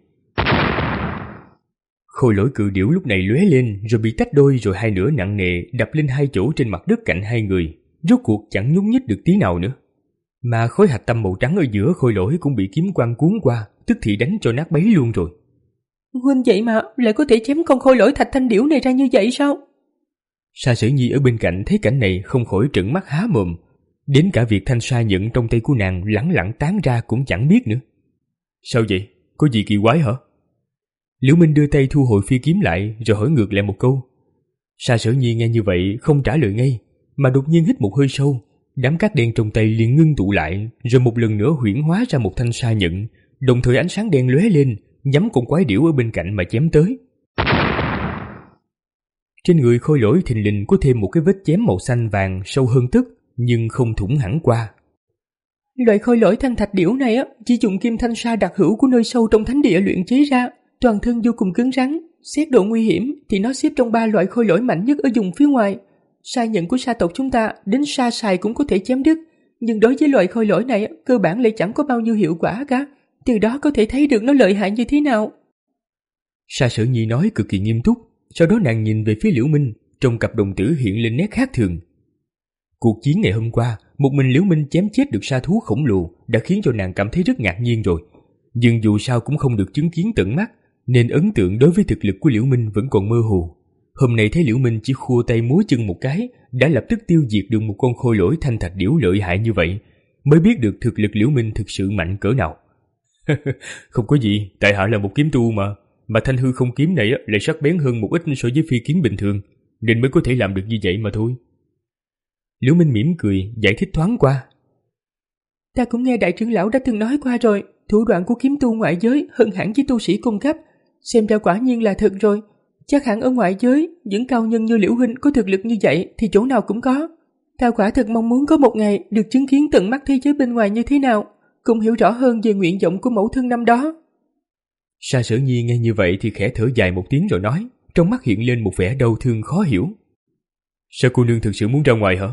Khôi lỗi cự điểu lúc này lóe lên rồi bị tách đôi, rồi hai nửa nặng nề đập lên hai chỗ trên mặt đất cạnh hai người, rốt cuộc chẳng nhúc nhích được tí nào nữa. Mà khối hạch tâm màu trắng ở giữa khôi lỗi cũng bị kiếm quang cuốn qua, tức thì đánh cho nát bấy luôn rồi. Huynh vậy mà lại có thể chém con khôi lỗi thạch thanh điểu này ra như vậy sao? Sa Sở Nhi ở bên cạnh thấy cảnh này không khỏi trợn mắt há mồm, đến cả việc thanh sa nhẫn trong tay của nàng lẳng lặng tán ra cũng chẳng biết nữa. Sao vậy? Có gì kỳ quái hả? Liễu Minh đưa tay thu hồi phi kiếm lại rồi hỏi ngược lại một câu. Sa Sở Nhi nghe như vậy không trả lời ngay, mà đột nhiên hít một hơi sâu, đám cát đen trong tay liền ngưng tụ lại, rồi một lần nữa huyễn hóa ra một thanh sa nhẫn, đồng thời ánh sáng đen lóe lên, nhắm con quái điểu ở bên cạnh mà chém tới. Trên người khôi lỗi thình lình có thêm một cái vết chém màu xanh vàng sâu hơn tấc, nhưng không thủng hẳn qua. Loại khôi lỗi thanh thạch điểu này á, chỉ dùng kim thanh sa đặc hữu của nơi sâu trong thánh địa luyện chế ra, toàn thân vô cùng cứng rắn. Xét độ nguy hiểm thì nó xếp trong ba loại khôi lỗi mạnh nhất ở vùng phía ngoài. Sa nhận của sa tộc chúng ta đến sa sài cũng có thể chém đứt, nhưng đối với loại khôi lỗi này cơ bản lại chẳng có bao nhiêu hiệu quả cả. Từ đó có thể thấy được nó lợi hại như thế nào. Sa Sở Nhi nói cực kỳ nghiêm túc, sau đó nàng nhìn về phía Liễu Minh, trong cặp đồng tử hiện lên nét khác thường. Cuộc chiến ngày hôm qua, một mình Liễu Minh chém chết được sa thú khổng lồ đã khiến cho nàng cảm thấy rất ngạc nhiên rồi, nhưng dù sao cũng không được chứng kiến tận mắt, nên ấn tượng đối với thực lực của Liễu Minh vẫn còn mơ hồ. Hôm nay thấy Liễu Minh chỉ khua tay múa chân một cái đã lập tức tiêu diệt được một con khôi lỗi thanh thạch điểu lợi hại như vậy, mới biết được thực lực Liễu Minh thực sự mạnh cỡ nào. Không có gì, tại hạ là một kiếm tu mà, mà thanh hư không kiếm này lại sắc bén hơn một ít so với phi kiếm bình thường, nên mới có thể làm được như vậy mà thôi. Liễu Minh mỉm cười giải thích thoáng qua. Ta cũng nghe đại trưởng lão đã từng nói qua rồi, thủ đoạn của kiếm tu ngoại giới hơn hẳn với tu sĩ cung cấp, xem ra quả nhiên là thật rồi. Chắc hẳn ở ngoại giới, những cao nhân như Liễu huynh có thực lực như vậy thì chỗ nào cũng có. Ta quả thực mong muốn có một ngày được chứng kiến tận mắt thế giới bên ngoài như thế nào, cũng hiểu rõ hơn về nguyện vọng của mẫu thân năm đó. Sa Sở Nhi nghe như vậy thì khẽ thở dài một tiếng rồi nói, trong mắt hiện lên một vẻ đau thương khó hiểu. Sao cô nương thực sự muốn ra ngoài hả?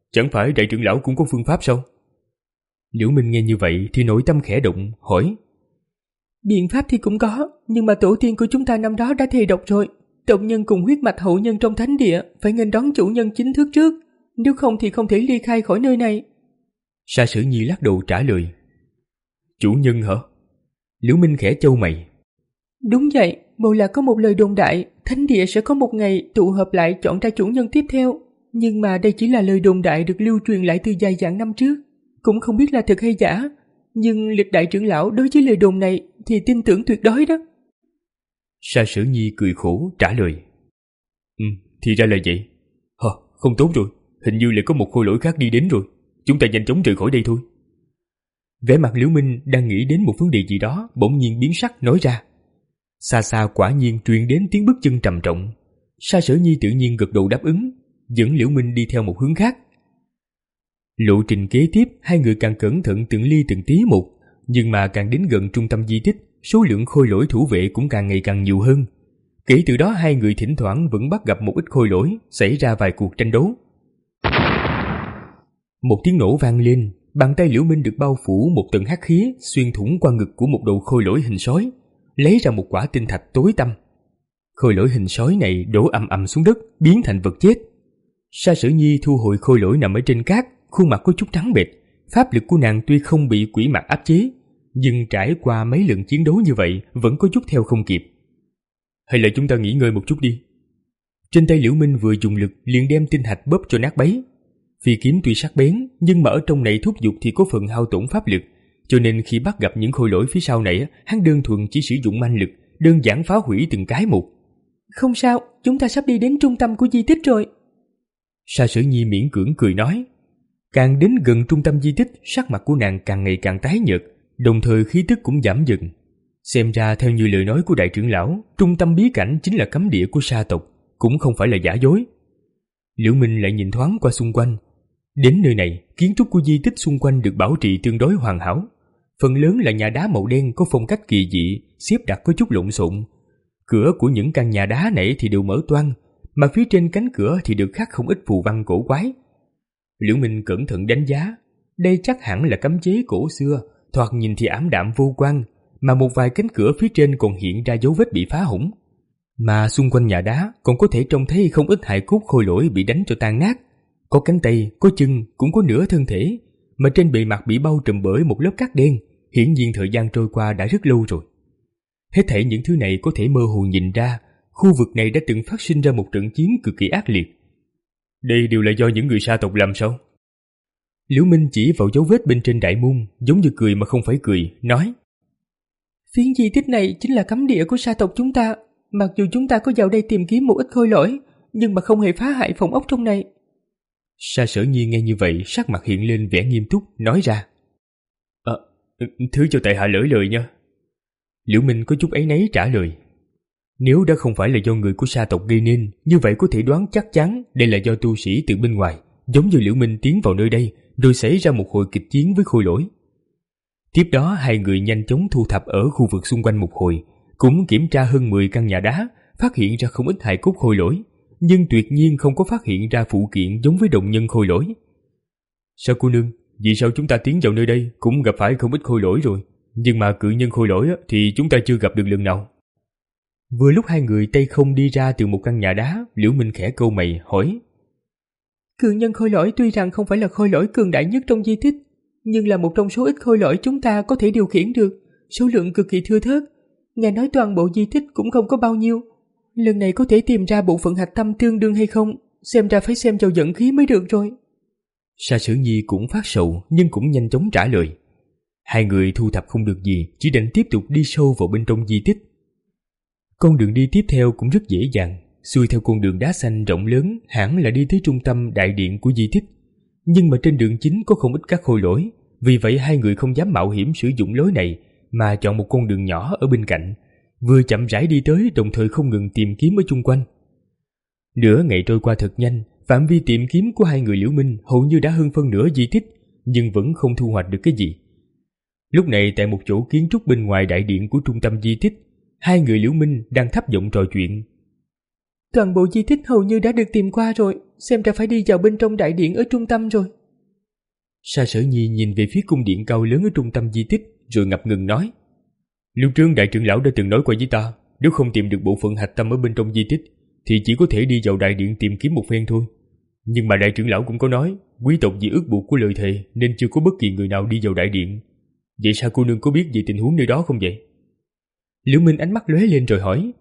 Chẳng phải đại trưởng lão cũng có phương pháp sao? Liễu Minh nghe như vậy thì nội tâm khẽ động, hỏi. Biện pháp thì cũng có, nhưng mà tổ tiên của chúng ta năm đó đã thề độc rồi. Tộc nhân cùng huyết mạch hậu nhân trong thánh địa phải nghênh đón chủ nhân chính thức trước, nếu không thì không thể ly khai khỏi nơi này. Sa Sử Nhi lắc đầu trả lời. Chủ nhân hả? Liễu Minh khẽ chau mày. Đúng vậy, bộ là có một lời đồn đại, thánh địa sẽ có một ngày tụ hợp lại chọn ra chủ nhân tiếp theo. Nhưng mà đây chỉ là lời đồn đại được lưu truyền lại từ dài dặn năm trước, cũng không biết là thật hay giả. Nhưng lịch đại trưởng lão đối với lời đồn này thì tin tưởng tuyệt đối đó. Sa Sử Nhi cười khổ trả lời. Ừ, thì ra là vậy. Hờ, không tốt rồi, hình như lại có một khôi lỗi khác đi đến rồi. Chúng ta nhanh chóng rời khỏi đây thôi. Vẻ mặt Liễu Minh đang nghĩ đến một vấn đề gì đó, bỗng nhiên biến sắc nói ra. Xa xa quả nhiên truyền đến tiếng bước chân trầm trọng. Sa Sử Nhi tự nhiên gật đầu đáp ứng, dẫn Liễu Minh đi theo một hướng khác. Lộ trình kế tiếp, hai người càng cẩn thận từng ly từng tí một, nhưng mà càng đến gần trung tâm di tích, số lượng khôi lỗi thủ vệ cũng càng ngày càng nhiều hơn. Kể từ đó hai người thỉnh thoảng vẫn bắt gặp một ít khôi lỗi, xảy ra vài cuộc tranh đấu. Một tiếng nổ vang lên, bàn tay Liễu Minh được bao phủ một tầng hắc khí xuyên thủng qua ngực của một đầu khôi lỗi hình sói, lấy ra một quả tinh thạch tối tăm. Khôi lỗi hình sói này đổ ầm ầm xuống đất, biến thành vật chết. Sa Sử Nhi thu hồi khôi lỗi nằm ở trên cát, khuôn mặt có chút trắng bệch. Pháp lực của nàng tuy không bị quỷ mạc áp chế, nhưng trải qua mấy lần chiến đấu như vậy vẫn có chút theo không kịp. Hay là chúng ta nghỉ ngơi một chút đi. Trên tay Liễu Minh vừa dùng lực liền đem tinh thạch bóp cho nát bấy. Phi kiếm tuy sắc bén, nhưng mà ở trong này thúc giục thì có phần hao tổn pháp lực, cho nên khi bắt gặp những khôi lỗi phía sau này, hắn đơn thuần chỉ sử dụng manh lực, đơn giản phá hủy từng cái một. Không sao, chúng ta sắp đi đến trung tâm của di tích rồi. Sa Sử Nhi miễn cưỡng cười nói. Càng đến gần trung tâm di tích, sắc mặt của nàng càng ngày càng tái nhợt, đồng thời khí tức cũng giảm dần. Xem ra theo như lời nói của đại trưởng lão, trung tâm bí cảnh chính là cấm địa của sa tộc, cũng không phải là giả dối. Liễu Minh lại nhìn thoáng qua xung quanh. Đến nơi này, kiến trúc của di tích xung quanh được bảo trì tương đối hoàn hảo. Phần lớn là nhà đá màu đen có phong cách kỳ dị, xếp đặt có chút lộn xộn. Cửa của những căn nhà đá này thì đều mở toang, mà phía trên cánh cửa thì được khắc không ít phù văn cổ quái. Liễu Minh cẩn thận đánh giá, đây chắc hẳn là cấm chế cổ xưa, thoạt nhìn thì ảm đạm vô quang, mà một vài cánh cửa phía trên còn hiện ra dấu vết bị phá hỏng. Mà xung quanh nhà đá còn có thể trông thấy không ít hài cốt khôi lỗi bị đánh cho tan nát. Có cánh tay, có chân, cũng có nửa thân thể, mà trên bề mặt bị bao trùm bởi một lớp cát đen, hiển nhiên thời gian trôi qua đã rất lâu rồi. Hết thảy những thứ này có thể mơ hồ nhìn ra, khu vực này đã từng phát sinh ra một trận chiến cực kỳ ác liệt. Đây đều là do những người sa tộc làm sao? Liễu Minh chỉ vào dấu vết bên trên đại môn, giống như cười mà không phải cười, nói. Phiến di tích này chính là cấm địa của sa tộc chúng ta. Mặc dù chúng ta có vào đây tìm kiếm một ít khôi lỗi, nhưng mà không hề phá hại phòng ốc trong này. Sa Sở Nhi nghe như vậy, sắc mặt hiện lên vẻ nghiêm túc, nói ra. À, thứ cho tại hạ lỡ lời nha. Liễu Minh có chút áy náy trả lời. Nếu đã không phải là do người của sa tộc gây nên, như vậy có thể đoán chắc chắn đây là do tu sĩ từ bên ngoài, giống như Liễu Minh tiến vào nơi đây, rồi xảy ra một hồi kịch chiến với khôi lỗi. Tiếp đó hai người nhanh chóng thu thập ở khu vực xung quanh một hồi, cũng kiểm tra hơn mười căn nhà đá, phát hiện ra không ít hài cốt khôi lỗi, nhưng tuyệt nhiên không có phát hiện ra phụ kiện giống với đồng nhân khôi lỗi. Sao cô nương, vì sao chúng ta tiến vào nơi đây cũng gặp phải không ít khôi lỗi rồi, nhưng mà cự nhân khôi lỗi thì chúng ta chưa gặp được lần nào? Vừa lúc hai người tay không đi ra từ một căn nhà đá, Liễu Minh khẽ câu mày hỏi. Cự nhân khôi lỗi tuy rằng không phải là khôi lỗi cường đại nhất trong di tích, nhưng là một trong số ít khôi lỗi chúng ta có thể điều khiển được, số lượng cực kỳ thưa thớt. Nghe nói toàn bộ di tích cũng không có bao nhiêu. Lần này có thể tìm ra bộ phận hạch tâm tương đương hay không, xem ra phải xem vào dẫn khí mới được rồi. Sa Sử Nhi cũng phát sầu nhưng cũng nhanh chóng trả lời. Hai người thu thập không được gì, chỉ định tiếp tục đi sâu vào bên trong di tích. Con đường đi tiếp theo cũng rất dễ dàng, xuôi theo con đường đá xanh rộng lớn hẳn là đi tới trung tâm đại điện của di tích. Nhưng mà trên đường chính có không ít các khôi lỗi, vì vậy hai người không dám mạo hiểm sử dụng lối này, mà chọn một con đường nhỏ ở bên cạnh, vừa chậm rãi đi tới đồng thời không ngừng tìm kiếm ở chung quanh. Nửa ngày trôi qua thật nhanh, phạm vi tìm kiếm của hai người Liễu Minh hầu như đã hơn phân nửa di tích, nhưng vẫn không thu hoạch được cái gì. Lúc này tại một chỗ kiến trúc bên ngoài đại điện của trung tâm di tích, hai người Liễu Minh đang thấp giọng trò chuyện. Toàn bộ di tích hầu như đã được tìm qua rồi, xem ra phải đi vào bên trong đại điện ở trung tâm rồi. Sa Sở Nhi nhìn về phía cung điện cao lớn ở trung tâm di tích, rồi ngập ngừng nói: Lúc trước đại trưởng lão đã từng nói qua với ta, nếu không tìm được bộ phận hạch tâm ở bên trong di tích, thì chỉ có thể đi vào đại điện tìm kiếm một phen thôi. Nhưng mà đại trưởng lão cũng có nói, quý tộc vì ước buộc của lời thề nên chưa có bất kỳ người nào đi vào đại điện. Vậy sao cô nương có biết về tình huống nơi đó không vậy? Liễu Minh ánh mắt lóe lên rồi hỏi: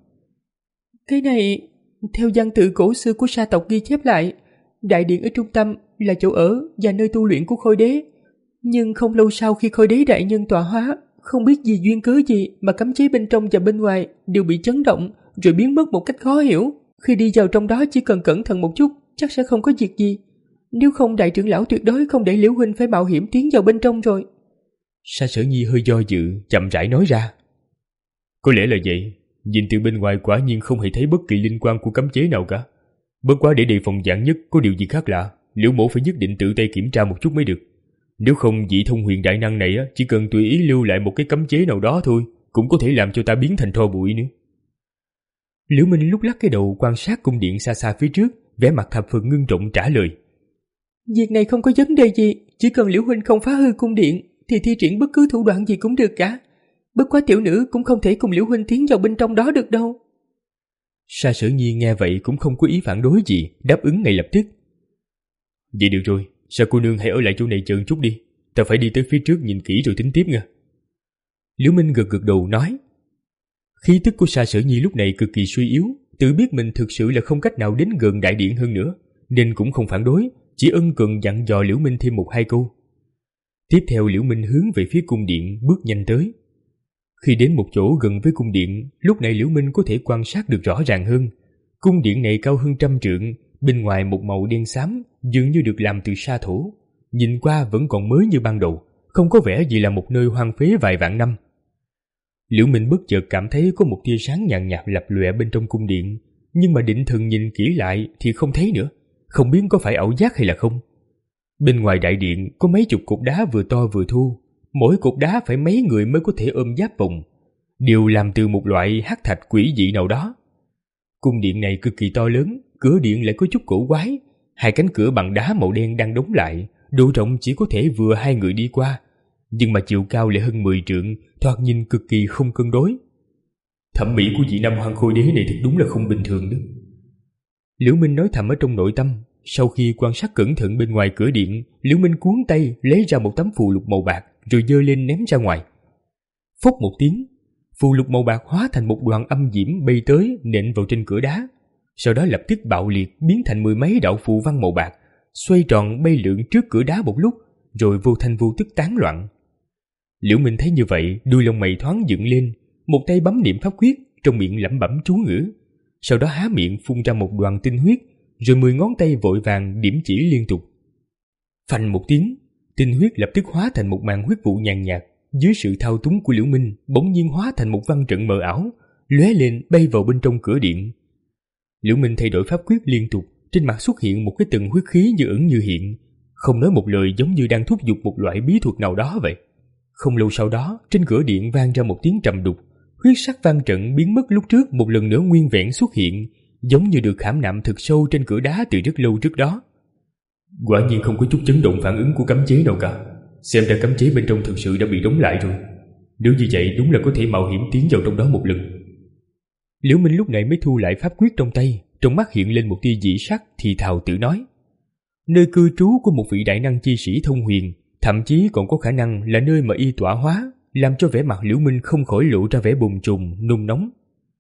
Cái này, theo văn tự cổ xưa của sa tộc ghi chép lại, đại điện ở trung tâm là chỗ ở và nơi tu luyện của Khôi đế. Nhưng không lâu sau khi Khôi đế đại nhân tọa hóa, không biết vì duyên cớ gì mà cấm chế bên trong và bên ngoài đều bị chấn động rồi biến mất một cách khó hiểu. Khi đi vào trong đó chỉ cần cẩn thận một chút, chắc sẽ không có việc gì. Nếu không đại trưởng lão tuyệt đối không để Liễu huynh phải mạo hiểm tiến vào bên trong rồi. Sa Sở Nhi hơi do dự, chậm rãi nói ra: Có lẽ là vậy. Nhìn từ bên ngoài quả nhiên không hề thấy bất kỳ linh quan của cấm chế nào cả. Bất quá để đề phòng vạn nhất có điều gì khác lạ, Liễu mổ phải nhất định tự tay kiểm tra một chút mới được. Nếu không, vị thông huyền đại năng này chỉ cần tùy ý lưu lại một cái cấm chế nào đó thôi, cũng có thể làm cho ta biến thành tro bụi nữa. Liễu Minh lúc lắc cái đầu quan sát cung điện xa xa phía trước, vẻ mặt thập phần ngưng trọng trả lời: Việc này không có vấn đề gì, chỉ cần Liễu huynh không phá hư cung điện thì thi triển bất cứ thủ đoạn gì cũng được cả. Bất quá tiểu nữ cũng không thể cùng Liễu huynh tiến vào bên trong đó được đâu. Sa Sở Nhi nghe vậy cũng không có ý phản đối gì, đáp ứng ngay lập tức: Vậy được rồi, Sa cô nương hãy ở lại chỗ này chờ chút đi, ta phải đi tới phía trước nhìn kỹ rồi tính tiếp nha. Liễu Minh gật gật đầu nói. Khí tức của Sa Sở Nhi lúc này cực kỳ suy yếu, tự biết mình thực sự là không cách nào đến gần đại điện hơn nữa, nên cũng không phản đối, chỉ ân cần dặn dò Liễu Minh thêm một hai câu. Tiếp theo Liễu Minh hướng về phía cung điện bước nhanh tới. Khi đến một chỗ gần với cung điện, lúc này Liễu Minh có thể quan sát được rõ ràng hơn. Cung điện này cao hơn trăm trượng, bên ngoài một màu đen xám, dường như được làm từ sa thổ. Nhìn qua vẫn còn mới như ban đầu, không có vẻ gì là một nơi hoang phế vài vạn năm. Liễu Minh bất chợt cảm thấy có một tia sáng nhàn nhạt lập lòe bên trong cung điện, nhưng mà định thần nhìn kỹ lại thì không thấy nữa, không biết có phải ảo giác hay là không. Bên ngoài đại điện có mấy chục cột đá vừa to vừa thô, mỗi cột đá phải mấy người mới có thể ôm giáp vòng, đều làm từ một loại hắc thạch quỷ dị nào đó. Cung điện này cực kỳ to lớn, cửa điện lại có chút cổ quái, hai cánh cửa bằng đá màu đen đang đóng lại, độ rộng chỉ có thể vừa hai người đi qua, nhưng mà chiều cao lại hơn mười trượng, thoạt nhìn cực kỳ không cân đối. Thẩm mỹ của vị Nam Hoang Khôi đế này thật đúng là không bình thường đó. Liễu Minh nói thầm ở trong nội tâm. Sau khi quan sát cẩn thận bên ngoài cửa điện, Liễu Minh cuốn tay lấy ra một tấm phù lục màu bạc rồi giơ lên ném ra ngoài. Phốc một tiếng, phù lục màu bạc hóa thành một đoàn âm diễm bay tới nện vào trên cửa đá, sau đó lập tức bạo liệt biến thành mười mấy đạo phù văn màu bạc, xoay tròn bay lượn trước cửa đá một lúc, rồi vô thanh vô tức tán loạn. Liễu Minh thấy như vậy, đuôi lông mày thoáng dựng lên, một tay bấm niệm pháp quyết, trong miệng lẩm bẩm chú ngữ, sau đó há miệng phun ra một đoàn tinh huyết, rồi mười ngón tay vội vàng điểm chỉ liên tục. Phanh một tiếng, tinh huyết lập tức hóa thành một màn huyết vụ nhàn nhạt, dưới sự thao túng của Liễu Minh, bỗng nhiên hóa thành một văn trận mờ ảo, lóe lên bay vào bên trong cửa điện. Liễu Minh thay đổi pháp quyết liên tục, trên mặt xuất hiện một cái tầng huyết khí như ẩn như hiện, không nói một lời, giống như đang thúc giục một loại bí thuật nào đó vậy. Không lâu sau đó, trên cửa điện vang ra một tiếng trầm đục, huyết sắc văn trận biến mất lúc trước một lần nữa nguyên vẹn xuất hiện, giống như được khảm nạm thực sâu trên cửa đá từ rất lâu trước đó. Quả nhiên không có chút chấn động phản ứng của cấm chế nào cả, xem ra cấm chế bên trong thực sự đã bị đóng lại rồi. Nếu như vậy đúng là có thể mạo hiểm tiến vào trong đó một lần. Liễu Minh lúc này mới thu lại pháp quyết trong tay, trong mắt hiện lên một tia dị sắc, thì thào tự nói: nơi cư trú của một vị đại năng chi sĩ thông huyền, thậm chí còn có khả năng là nơi mà y tọa hóa, làm cho vẻ mặt Liễu Minh không khỏi lộ ra vẻ bồn chồn nôn nóng.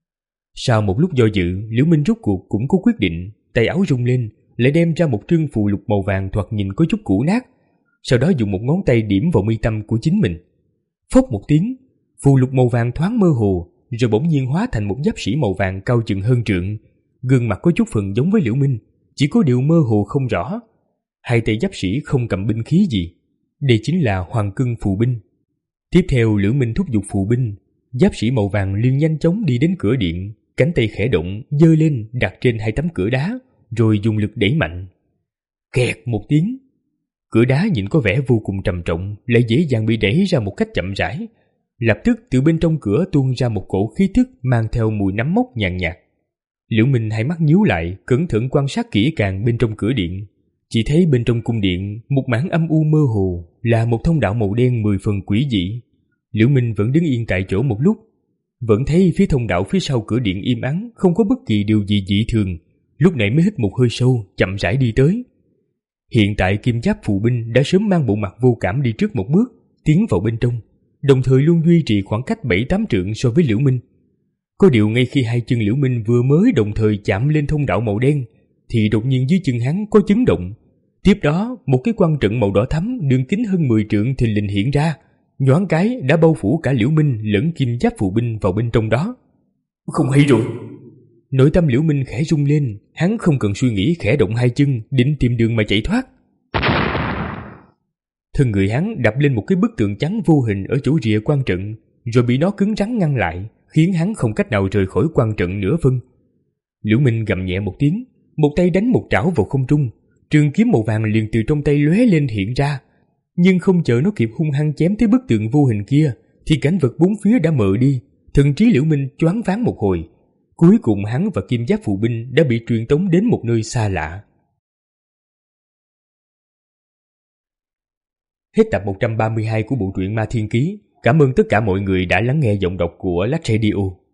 Sau một lúc do dự, Liễu Minh rốt cuộc cũng có quyết định, tay áo rung lên, lại đem ra một trương phù lục màu vàng thoạt nhìn có chút cũ nát, sau đó dùng một ngón tay điểm vào mi tâm của chính mình. Phốc một tiếng, phù lục màu vàng thoáng mơ hồ, rồi bỗng nhiên hóa thành một giáp sĩ màu vàng cao chừng hơn trượng, gương mặt có chút phần giống với Liễu Minh, chỉ có điều mơ hồ không rõ. Hai tay giáp sĩ không cầm binh khí gì, đây chính là Hoàng Cưng phù binh. Tiếp theo Liễu Minh thúc giục phù binh, giáp sĩ màu vàng liền nhanh chóng đi đến cửa điện, cánh tay khẽ động, giơ lên đặt trên hai tấm cửa đá, rồi dùng lực đẩy mạnh. Kẹt một tiếng, cửa đá nhìn có vẻ vô cùng trầm trọng, lại dễ dàng bị đẩy ra một cách chậm rãi. Lập tức từ bên trong cửa tuôn ra một cổ khí tức mang theo mùi nấm mốc nhàn nhạt. Liễu Minh hai mắt nhíu lại, cẩn thận quan sát kỹ càng bên trong cửa điện. Chỉ thấy bên trong cung điện, một mảng âm u mơ hồ là một thông đạo màu đen mười phần quỷ dị. Liễu Minh vẫn đứng yên tại chỗ một lúc, vẫn thấy phía thông đạo phía sau cửa điện im ắng, không có bất kỳ điều gì dị thường. Lúc này mới hít một hơi sâu, chậm rãi đi tới. Hiện tại kim giáp phù binh đã sớm mang bộ mặt vô cảm đi trước một bước, tiến vào bên trong, đồng thời luôn duy trì khoảng cách bảy tám trượng so với Liễu Minh. Có điều ngay khi hai chân Liễu Minh vừa mới đồng thời chạm lên thông đạo màu đen, thì đột nhiên dưới chân hắn có chấn động. Tiếp đó, một cái quan trận màu đỏ thắm đường kính hơn mười trượng thình lình hiện ra, nhoáng cái đã bao phủ cả Liễu Minh lẫn kim giáp phù binh vào bên trong đó. Không hay rồi. Nội tâm Liễu Minh khẽ rung lên, hắn không cần suy nghĩ khẽ động hai chân, định tìm đường mà chạy thoát. Thân người hắn đập lên một cái bức tường trắng vô hình ở chỗ rìa quan trận, rồi bị nó cứng rắn ngăn lại, khiến hắn không cách nào rời khỏi quan trận nửa phân. Liễu Minh gầm nhẹ một tiếng, một tay đánh một trảo vào không trung, trường kiếm màu vàng liền từ trong tay lóe lên hiện ra. Nhưng không chờ nó kịp hung hăng chém tới bức tường vô hình kia, thì cảnh vật bốn phía đã mờ đi, thần trí Liễu Minh choáng váng một hồi. Cuối cùng hắn và kim giáp phụ binh đã bị truyền tống đến một nơi xa lạ. Hết tập một trăm ba mươi hai của bộ truyện Ma Thiên Ký. Cảm ơn tất cả mọi người đã lắng nghe giọng đọc của Lách Radio.